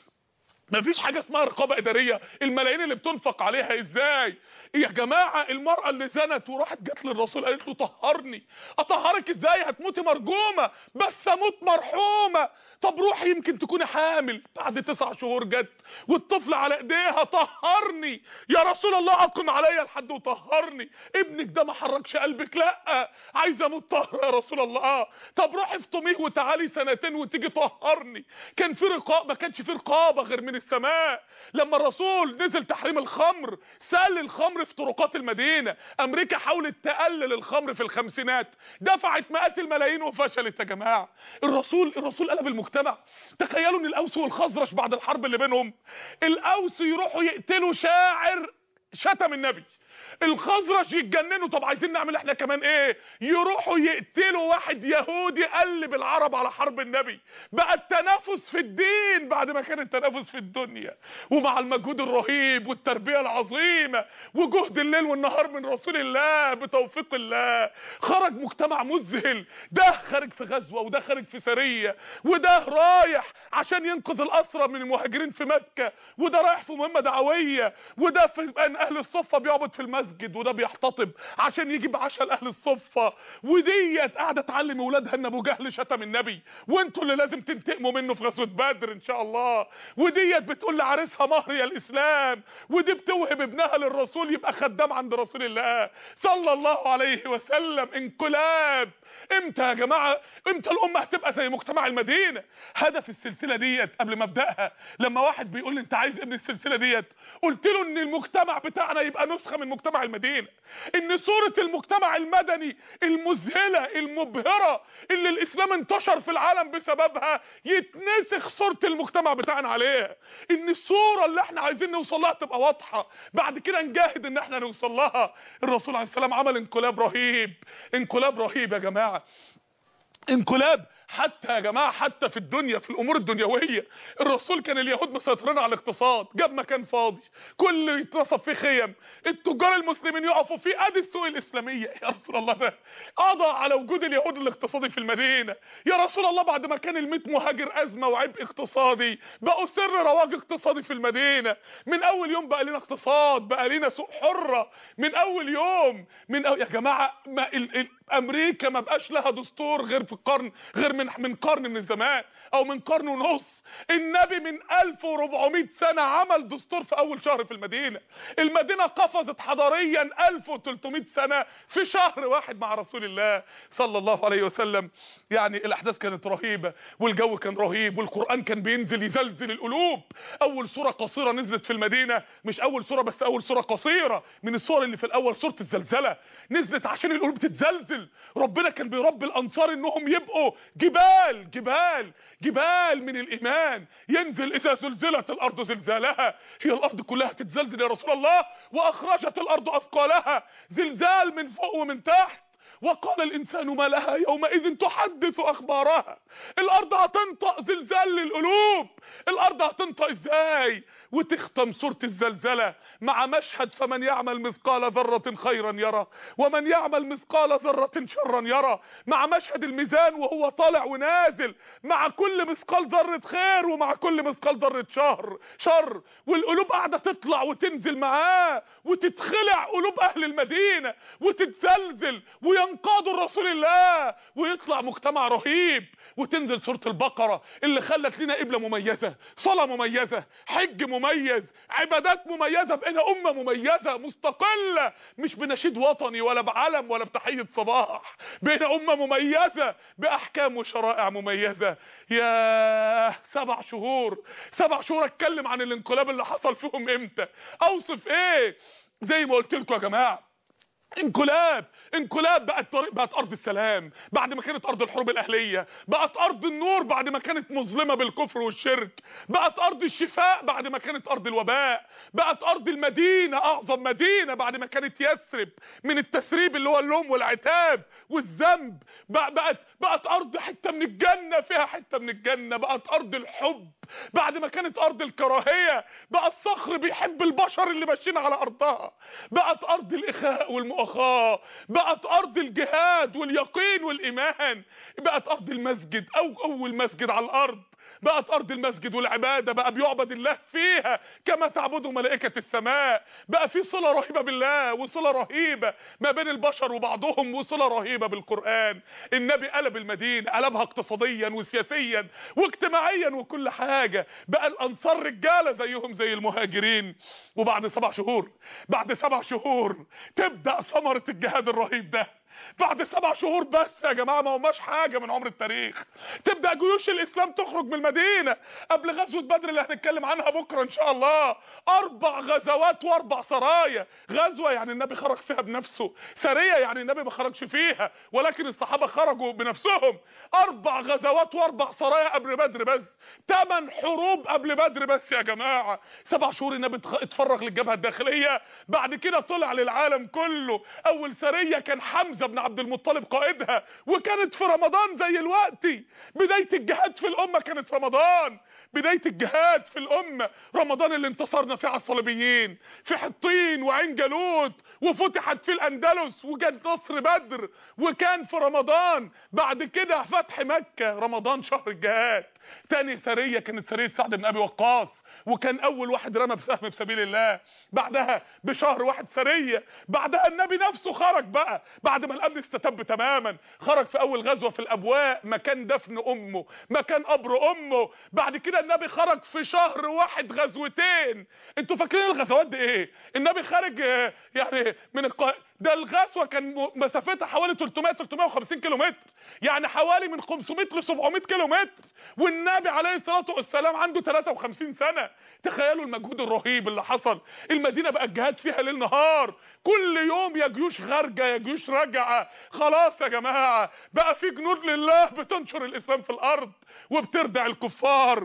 B: مفيش حاجه اسمها رقابه اداريه. الملايين اللي بتنفق عليها ازاي يا جماعه؟ المراه اللي زنت وراحت جت للرسول قالت له طهرني. اطهرك ازاي؟ هتموتي مرجومه بس اموت مرحومه. طب روحي يمكن تكوني حامل. بعد تسع شهور جت والطفل على ايديها، طهرني يا رسول الله، اقم عليا الحد وطهرني. ابنك ده ما حركش قلبك؟ لا عايزه اموت طهر يا رسول الله. طب روحي افطميه وتعالي سنتين وتيجي طهرني. كان في رقابه؟ ما كانش في رقابه غير من السماء. لما الرسول نزل تحريم الخمر سال الخمر في طرقات المدينه. امريكا حاولت تقلل الخمر في الخمسينات، دفعت مئات الملايين وفشلت يا جماعه. الرسول الرسول قلب المجتمع. تخيلوا ان الاوس والخزرج بعد الحرب اللي بينهم، الاوس يروحوا يقتلوا شاعر شتم النبي، الخزرج يتجننوا طب عايزين نعمل احنا كمان ايه، يروحوا يقتلوا واحد يهودي قلب العرب على حرب النبي. بقى التنافس في الدين بعد ما كان التنافس في الدنيا. ومع المجهود الرهيب والتربية العظيمة وجهد الليل والنهار من رسول الله بتوفيق الله، خرج مجتمع مذهل. ده خارج في غزوة وده خارج في سرية، وده رايح عشان ينقذ الأسرى من المهاجرين في مكة، وده رايح في مهمة دعوية، وده في ان اهل الصفة بيعبد في المسجد، وده بيحتطب عشان يجيب عشاء لاهل الصفة، وديت قاعده تعلم اولادها ان ابو جهل شتم النبي وانتوا اللي لازم تنتقموا منه في غزوه بدر ان شاء الله، وديت بتقول لعريسها مهري الاسلام، ودي بتوهب ابنها للرسول يبقى خدام عند رسول الله صلى الله عليه وسلم. انقلاب. امتى يا جماعه؟ امتى الامه هتبقى زي مجتمع المدينه؟ هدف السلسله ديت قبل ما ابداها، لما واحد بيقول لي انت عايز ابن السلسله ديت، قلت له ان المجتمع بتاعنا يبقى نسخه من مجتمع المدينه، ان صوره المجتمع المدني المذهله المبهره اللي الاسلام انتشر في العالم بسببها يتنسخ صوره المجتمع بتاعنا عليها، ان الصوره اللي احنا عايزين نوصل لها تبقى واضحه، بعد كده نجاهد ان احنا نوصل لها. الرسول عليه السلام عمل انقلاب رهيب، انقلاب رهيب يا جماعه، انقلاب حتى يا جماعه حتى في الدنيا في الامور الدنيويه. الرسول كان اليهود مسيطرين على الاقتصاد، جاب مكان فاضي كله يتنصب فيه خيم، التجار المسلمين يقفوا فيه، ادي السوق الاسلاميه. يا رسول الله ده قضى على وجود اليهود الاقتصادي في المدينه. يا رسول الله بعد ما كان الميت مهاجر ازمه وعبء اقتصادي، بقوا سر رواج اقتصادي في المدينه. من اول يوم بقى لنا اقتصاد، بقى لنا سوق حره من اول يوم. من أول... يا جماعه ما ال... ال... امريكا ما بقاش لها دستور غير في القرن غير من من قرن من الزمان او من قرن ونص. النبي من ألف وأربعمائة سنة عمل دستور في اول شهر في المدينة. المدينة قفزت حضاريا ألف وثلاثمائة سنة في شهر واحد مع رسول الله صلى الله عليه وسلم. يعني الاحداث كانت رهيبة والجو كان رهيب والقرآن كان بينزل يزلزل القلوب. اول سورة قصيرة نزلت في المدينة، مش اول سورة بس، اول سورة قصيرة من السور اللي في الاول، سورة الزلزلة، نزلت عشان القلوب تتزلزل. ربنا كان بيربي الانصار انهم يبقوا جبال جبال جبال من الايمان. ينزل اذا زلزلت الارض زلزالها، هي الارض كلها تتزلزل يا رسول الله، واخرجت الارض اثقالها، زلزال من فوق ومن تحت. وقال الانسان ما لها يومئذ تحدث اخبارها. الارض هتنطق زلزال للقلوب. الارض هتنطق ازاي؟ وتختم سورة الزلزلة مع مشهد فمن يعمل مثقال ذرة خيرا يرى ومن يعمل مثقال ذرة شرا يرى، مع مشهد الميزان وهو طالع ونازل، مع كل مثقال ذرة خير ومع كل مثقال ذرة شر شر والقلوب قاعدة تطلع وتنزل معاه، وتتخلع قلوب اهل المدينة وتتزلزل وينقادوا رسول الله، ويطلع مجتمع رهيب. وتنزل سورة البقرة اللي خلت لنا قبلة مميزة، صلاة مميزة، حج مميز، عبادات مميزة، بقينا أمة مميزة مستقلة، مش بنشيد وطني ولا بعلم ولا بتحية صباح، بقينا أمة مميزة بأحكام وشرائع مميزة. يا سبع شهور سبع شهور اتكلم عن الانقلاب اللي حصل فيهم امتى، اوصف ايه؟ زي ما قلت لكم يا جماعة، انقلاب انقلاب بقت طريق، بقت ارض السلام بعد ما كانت ارض الحروب الاهليه، بقت ارض النور بعد ما كانت مظلمه بالكفر والشرك، بقت ارض الشفاء بعد ما كانت ارض الوباء، بقت ارض المدينه اعظم مدينه بعد ما كانت يثرب من التسريب اللي هو اللوم والعتاب والذنب، بقت بقت ارض حته من الجنه، فيها حته من الجنه، بقت ارض الحب بعد ما كانت ارض الكراهيه، بقت صخر بيحب البشر اللي ماشيين على ارضها، بقت ارض الاخاء والمؤاخاه، بقت ارض الجهاد واليقين والايمان، بقت ارض المسجد او اول مسجد على الارض، بقت ارض المسجد والعباده، بقى بيعبد الله فيها كما تعبده ملائكه السماء، بقى في صله رهيبه بالله وصله رهيبه ما بين البشر وبعضهم وصله رهيبه بالقران. النبي قلب المدينه، قلبها اقتصاديا وسياسيا واجتماعيا وكل حاجه، بقى الانصار رجاله زيهم زي المهاجرين. وبعد سبع شهور بعد سبع شهور تبدا ثمره الجهاد الرهيب ده. بعد سبع شهور بس يا جماعه، ما هماش حاجه من عمر التاريخ، تبدا جيوش الاسلام تخرج من المدينه قبل غزوه بدر اللي هنتكلم عنها بكره ان شاء الله. اربع غزوات واربع سرايا. غزوه يعني النبي خرج فيها بنفسه، سريه يعني النبي ما خرجش فيها ولكن الصحابه خرجوا بنفسهم. اربع غزوات واربع سرايا قبل بدر بس، ثمان حروب قبل بدر بس يا جماعه. سبع شهور النبي اتفرغ للجبهه الداخليه، بعد كده طلع للعالم كله. اول سريه كان حمزه بن عبد المطلب قائدها، وكانت في رمضان زي الوقت. بداية الجهاد في الأمة كانت في رمضان، بداية الجهاد في الأمة رمضان اللي انتصرنا فيه على الصليبيين في حطين وعين جالوت، وفتحت في الأندلس، وجد نصر بدر وكان في رمضان. بعد كده فتح مكة، رمضان شهر الجهاد. تاني سرية كانت سرية سعد بن أبي وقاص، وكان اول واحد رمى بسهم بسبيل الله. بعدها بشهر واحد سريه، بعدها النبي نفسه خرج بقى بعد ما الامن استتب تماما، خرج في اول غزوه في الابواء مكان دفن امه، مكان قبر امه. بعد كده النبي خرج في شهر واحد غزوتين. انتوا فاكرين الغزوات دي ايه؟ النبي خارج يعني من الق... ده الغزوه كان مسافتها حوالي ثلاثمائة ثلاثمائة وخمسين كيلو متر، يعني حوالي من خمسمائة ل سبعمائة كيلو متر، والنبي عليه الصلاه والسلام عنده ثلاثة وخمسين سنه. تخيلوا المجهود الرهيب اللي حصل. المدينه بقى الجهاد فيها ليل نهار، كل يوم يا جيوش خارجه يا جيوش راجعه. خلاص يا جماعه بقى في جنود لله بتنشر الاسلام في الارض وبتردع الكفار.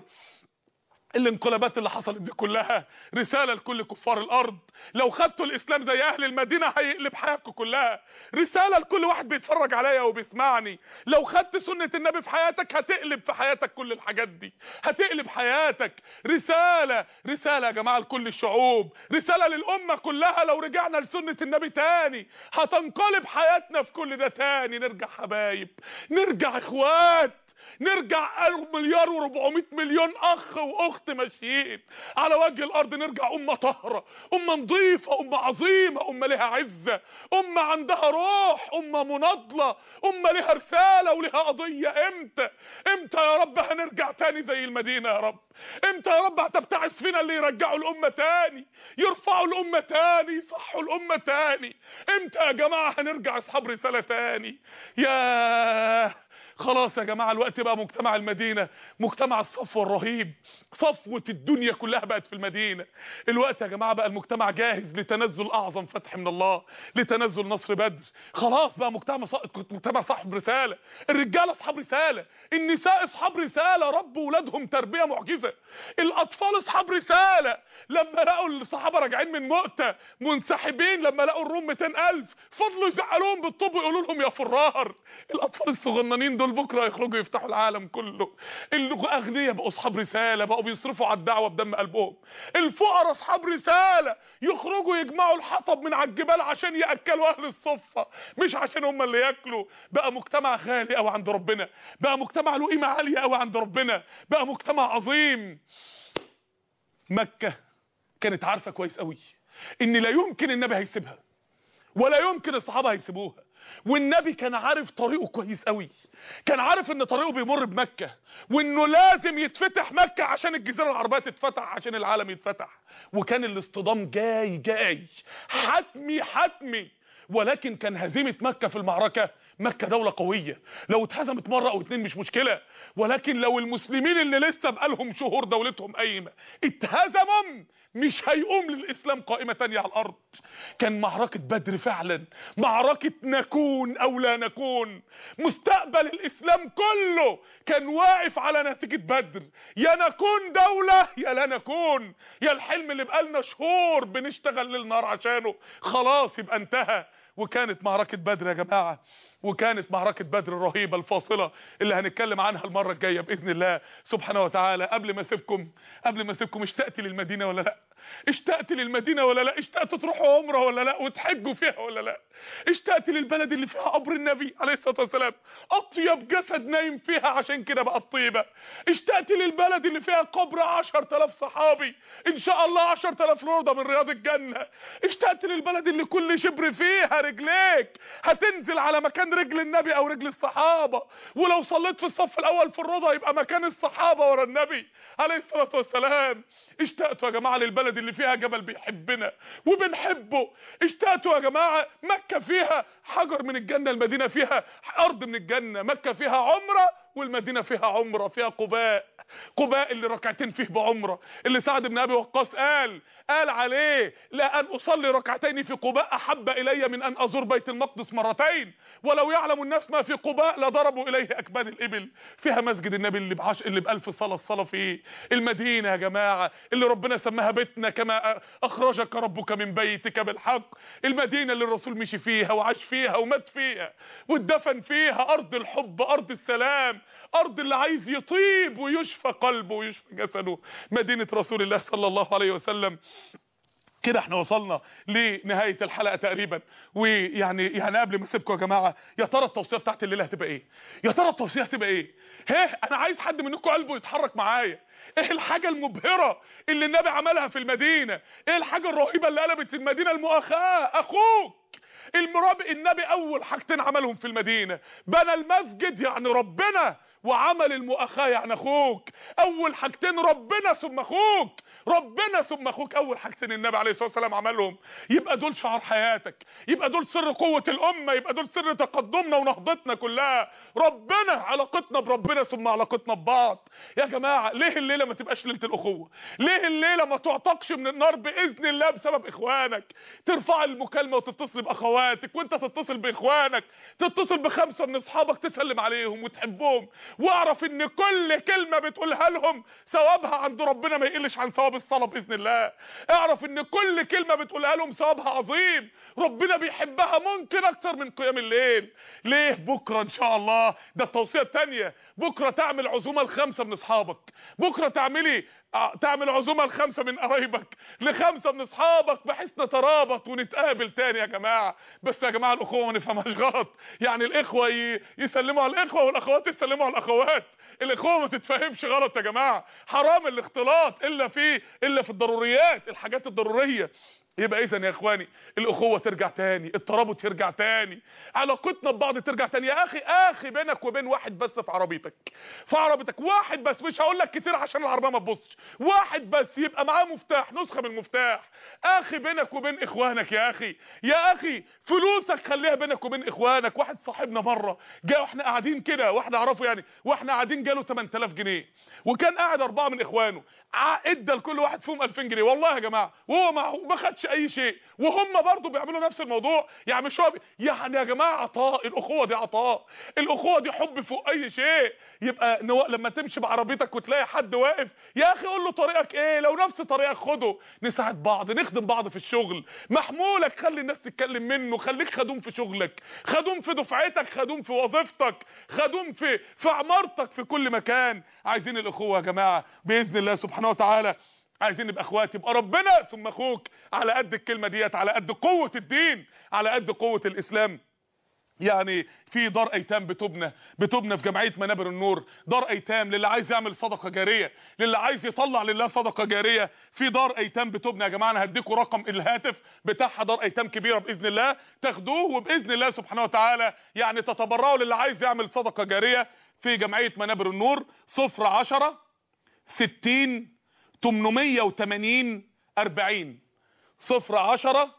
B: الانقلابات اللي حصلت دي كلها رسالة لكل كفار الارض، لو خدتوا الاسلام زي اهل المدينة هيقلب حياتكم كلها. رسالة لكل واحد بيتفرج عليا وبيسمعني، لو خدت سنة النبي في حياتك هتقلب في حياتك كل الحاجات دي، هتقلب حياتك. رسالة رسالة يا جماعة لكل الشعوب، رسالة للأمة كلها. لو رجعنا لسنة النبي تاني هتنقلب حياتنا في كل ده تاني. نرجع حبايب، نرجع اخوات، نرجع مليار وربعمائة مليون اخ واخت ماشيين على وجه الارض، نرجع امه طاهره، امه نظيفه، امه عظيمه، امه لها عزه، امه عندها روح، امه مناضله، امه لها رساله ولها قضيه. امتى امتى يا رب هنرجع تاني زي المدينه يا رب؟ امتى يا رب هتبتعث فينا اللي يرجعوا الامه تاني، يرفعوا الامه تاني، يصحوا الامه تاني؟ امتى يا جماعه هنرجع اصحاب رساله تاني؟ يا خلاص يا جماعه الوقت بقى مجتمع المدينه، مجتمع الصفوه الرهيب، صفوه الدنيا كلها بقت في المدينه. الوقت يا جماعه بقى المجتمع جاهز لتنزل اعظم فتح من الله، لتنزل نصر بدر. خلاص بقى مجتمع ص... مجتمع صاحب رساله، الرجاله اصحاب رساله، النساء اصحاب رساله ربوا ولادهم تربيه معجزه، الاطفال اصحاب رساله. لما لقوا الصحابه راجعين من مؤتة منسحبين، لما لقوا الروم مئتين ألف فضلوا يزعلوهم بالطوب ويقولوا لهم يا فرار. الاطفال الصغننين دول بكره يخرجوا يفتحوا العالم كله. الاغنياء بقوا اصحاب رساله، بقوا بيصرفوا على الدعوه بدم قلبهم. الفقراء اصحاب رساله، يخرجوا يجمعوا الحطب من على الجبال عشان ياكلوا اهل الصفه، مش عشان هم اللي ياكلوا. بقى مجتمع غالي قوي عند ربنا، بقى مجتمع له قيمه عاليه قوي عند ربنا، بقى مجتمع عظيم. مكه كانت عارفه كويس قوي ان لا يمكن النبي هيسيبها، ولا يمكن الصحابه هيسيبوها، والنبي كان عارف طريقه كويس قوي، كان عارف ان طريقه بيمر بمكه، وانه لازم يتفتح مكه عشان الجزيره العربيه تتفتح، عشان العالم يتفتح. وكان الاصطدام جاي جاي حتمي حتمي. ولكن كان هزيمه مكه في المعركه، مكه دوله قويه، لو اتهزمت مره او اتنين مش مشكله، ولكن لو المسلمين اللي لسه بقالهم شهور دولتهم قايمه اتهزموا، مش هيقوم للاسلام قائمه تانية على الارض. كان معركه بدر فعلا معركه نكون او لا نكون. مستقبل الاسلام كله كان واقف على نتيجه بدر، يا نكون دوله يا لا نكون، يا الحلم اللي بقالنا شهور بنشتغل ليل نهار عشانه خلاص يبقى انتهى. وكانت معركه بدر يا جماعه، وكانت معركه بدر الرهيبه الفاصله اللي هنتكلم عنها المره الجايه باذن الله سبحانه وتعالى. قبل ما اسيبكم قبل ما اسيبكم اشتقت للمدينه ولا لا؟ اشتقت للمدينه ولا لا؟ اشتقت تروحوا عمره ولا لا وتحجوا فيها ولا لا؟ اشتقت للبلد اللي فيها قبر النبي عليه الصلاه والسلام، اطيب جسد نايم فيها عشان كده بقت طيبه. اشتقت للبلد اللي فيها قبر عشرة آلاف صحابي، ان شاء الله عشرة آلاف روضه من رياض الجنه. اشتقت للبلد اللي كل شبر فيها رجليك هتنزل على مكان رجل النبي او رجل الصحابه، ولو صليت في الصف الاول في الروضه يبقى مكان الصحابه ورا النبي عليه الصلاه والسلام. اشتقتوا يا جماعه للبلد اللي فيها جبل بيحبنا وبنحبه. اشتقتوا يا جماعه مكه فيها حجر من الجنه، المدينه فيها ارض من الجنه. مكه فيها عمره والمدينه فيها عمره، فيها قباء، قباء اللي ركعتين فيه بعمره، اللي سعد بن ابي وقاص قال قال عليه لان اصلي ركعتين في قباء احب الي من ان ازور بيت المقدس مرتين، ولو يعلم الناس ما في قباء لضربوا اليه اكباد الابل. فيها مسجد النبي اللي بعش اللي بألف صلاه الصلاه فيه. المدينه يا جماعه اللي ربنا سماها بيتنا كما اخرجك ربك من بيتك بالحق. المدينه اللي الرسول مشي فيها وعاش فيها ومات فيها واتدفن فيها، ارض الحب، ارض السلام، ارض اللي عايز يطيب ويشفى قلبه ويشفى جسده، مدينه رسول الله صلى الله عليه وسلم. كده احنا وصلنا لنهايه الحلقه تقريبا. ويعني يعني قبل ما اسيبكم يا جماعه، يا ترى التوصيه بتاعت الليله هتبقى ايه؟ يا ترى التوصيه هتبقى ايه؟ هيه انا عايز حد منكم قلبه يتحرك معايا. ايه الحاجه المبهره اللي النبي عملها في المدينه؟ ايه الحاجه الرهيبه اللي قلبت المدينه؟ المؤاخاه، اخوك المرابي. النبي اول حاجتين عملهم في المدينه، بنى المسجد يعني ربنا، وعمل المؤاخاه يعني اخوك. اول حاجتين ربنا ثم اخوك، ربنا ثم اخوك، اول حاجتين النبي عليه الصلاه والسلام عملهم. يبقى دول شعار حياتك، يبقى دول سر قوه الامه، يبقى دول سر تقدمنا ونهضتنا كلها. ربنا، علاقتنا بربنا ثم علاقتنا ببعض. يا جماعه ليه الليله ما تبقاش ليله الاخوه؟ ليه الليله ما تعتقش من النار باذن الله بسبب اخوانك؟ ترفع المكالمه وتتصل باخواتك، وانت تتصل باخوانك، تتصل بخمسه من اصحابك تسلم عليهم وتحبهم، واعرف ان كل كلمه بتقولها لهم ثوابها عند ربنا ما يقلش عن ثواب الصلاه باذن الله. اعرف ان كل كلمه بتقولها لهم ثوابها عظيم، ربنا بيحبها ممكن اكتر من قيام الليل. ليه؟ بكره ان شاء الله، ده التوصيه الثانيه، بكره تعمل عزومه لخمسه من اصحابك، بكره تعملي تعمل عزومه لخمسه من قرايبك، لخمسه من اصحابك، بحيث نترابط ونتقابل تاني يا جماعه. بس يا جماعه الاخوه ما نفهمهاش غلط، يعني الاخوه يسلموا على الاخوه والاخوات يسلموا على الاخوات. الاخوه ما تتفهمش غلط يا جماعه، حرام الاختلاط الا في الا في الضروريات، الحاجات الضروريه. يبقى اذا يا اخواني الاخوه ترجع تاني، الترابط يرجع تاني، علاقتنا ببعض ترجع تاني. يا اخي اخي بينك وبين واحد بس في عربيتك، في عربيتك واحد بس، مش هقول لك كتير عشان العربيه ما تبصش، واحد بس يبقى معاه مفتاح، نسخه من المفتاح. اخي بينك وبين اخوانك يا اخي، يا اخي فلوسك خليها بينك وبين اخوانك. واحد صاحبنا مره جه واحنا قاعدين كده، واحد اعرفه يعني، واحنا قاعدين جاله تمن تلاف جنيه، وكان قاعد اربعه من اخوانه، ادى لكل واحد فيهم ألفين جنيه والله يا جماعه، وهو ما خدش اي شيء، وهم برضو بيعملوا نفس الموضوع. يعني مش هو بي... يعني يا جماعه عطاء، الاخوه دي عطاء، الاخوه دي حب فوق اي شيء. يبقى نو... لما تمشي بعربيتك وتلاقي حد واقف، يا اخي قول له طريقك ايه، لو نفس طريقك خده، نساعد بعض، نخدم بعض في الشغل. محمولك خلي الناس تتكلم منه، خليك خدوم في شغلك، خدوم في دفعتك، خدوم في وظيفتك، خدوم في في عمارتك، في كل مكان. عايزين الاخوه يا جماعه باذن الله سبحانه وتعالى، عايزين نبقى اخوات، يبقى ربنا ثم اخوك، على قد الكلمه ديت، على قد قوه الدين، على قد قوه الاسلام. يعني في دار ايتام بتبنى بتبنى في جمعيه منابر النور، دار ايتام للي عايز يعمل صدقه جاريه، للي عايز يطلع لله صدقه جاريه، في دار ايتام بتبنى يا جماعه. انا هديكم رقم الهاتف بتاعها، دار ايتام كبيره باذن الله، تاخدوه وباذن الله سبحانه وتعالى يعني تتبرعوا للي عايز يعمل صدقه جاريه في جمعيه منابر النور. صفر عشرة ستين تمنمية وتمانين اربعين، صفر عشرة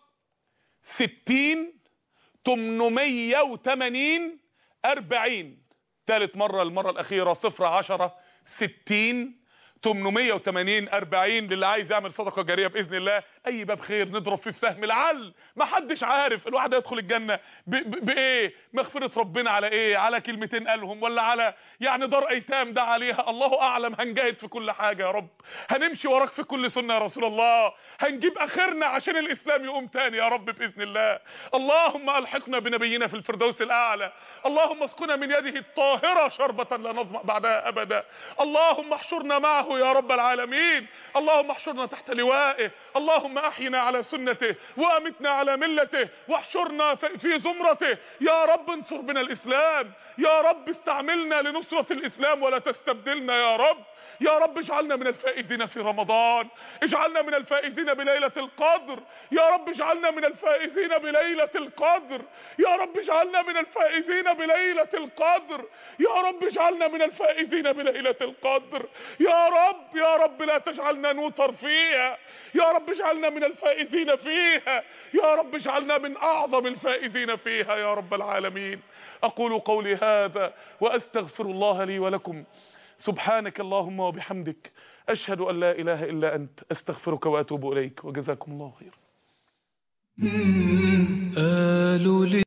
B: ستين تمنمية وتمانين اربعين. ثالث مرة المرة الأخيرة، صفر عشرة ستين تمنمية وتمانين اربعين، للي عايز يعمل صدقة جارية بإذن الله. أي باب خير نضرب فيه بسهم، لعل ما حدش عارف الواحد هيدخل الجنة بإيه، مغفرة ربنا على إيه، على كلمتين قالهم، ولا على يعني دار أيتام ده عليها، الله أعلم. هنجاهد في كل حاجة يا رب، هنمشي وراك في كل سنة يا رسول الله، هنجيب آخرنا عشان الإسلام يقوم تاني يا رب بإذن الله. اللهم ألحقنا بنبينا في الفردوس الأعلى، اللهم اسقنا من يده الطاهرة شربة لا نظمأ بعدها أبدا، اللهم احشرنا معه يا رب العالمين، اللهم احشرنا تحت لوائه، اللهم احينا على سنته وامتنا على ملته، واحشرنا في زمرته يا رب. انصر بنا الاسلام يا رب، استعملنا لنصرة الاسلام ولا تستبدلنا يا رب. يا رب اجعلنا من الفائزين في رمضان، اجعلنا من الفائزين بليلة القدر يا رب، اجعلنا من الفائزين بليلة القدر يا رب، اجعلنا من الفائزين بليلة القدر يا رب، اجعلنا من الفائزين بليلة القدر يا رب. يا رب لا تجعلنا نوتر فيها يا رب، اجعلنا من الفائزين فيها يا رب، اجعلنا من اعظم الفائزين فيها يا رب العالمين. اقول قولي هذا واستغفر الله لي ولكم. سبحانك اللهم وبحمدك، أشهد أن لا إله إلا أنت، أستغفرك وأتوب إليك، وجزاكم الله خيرا.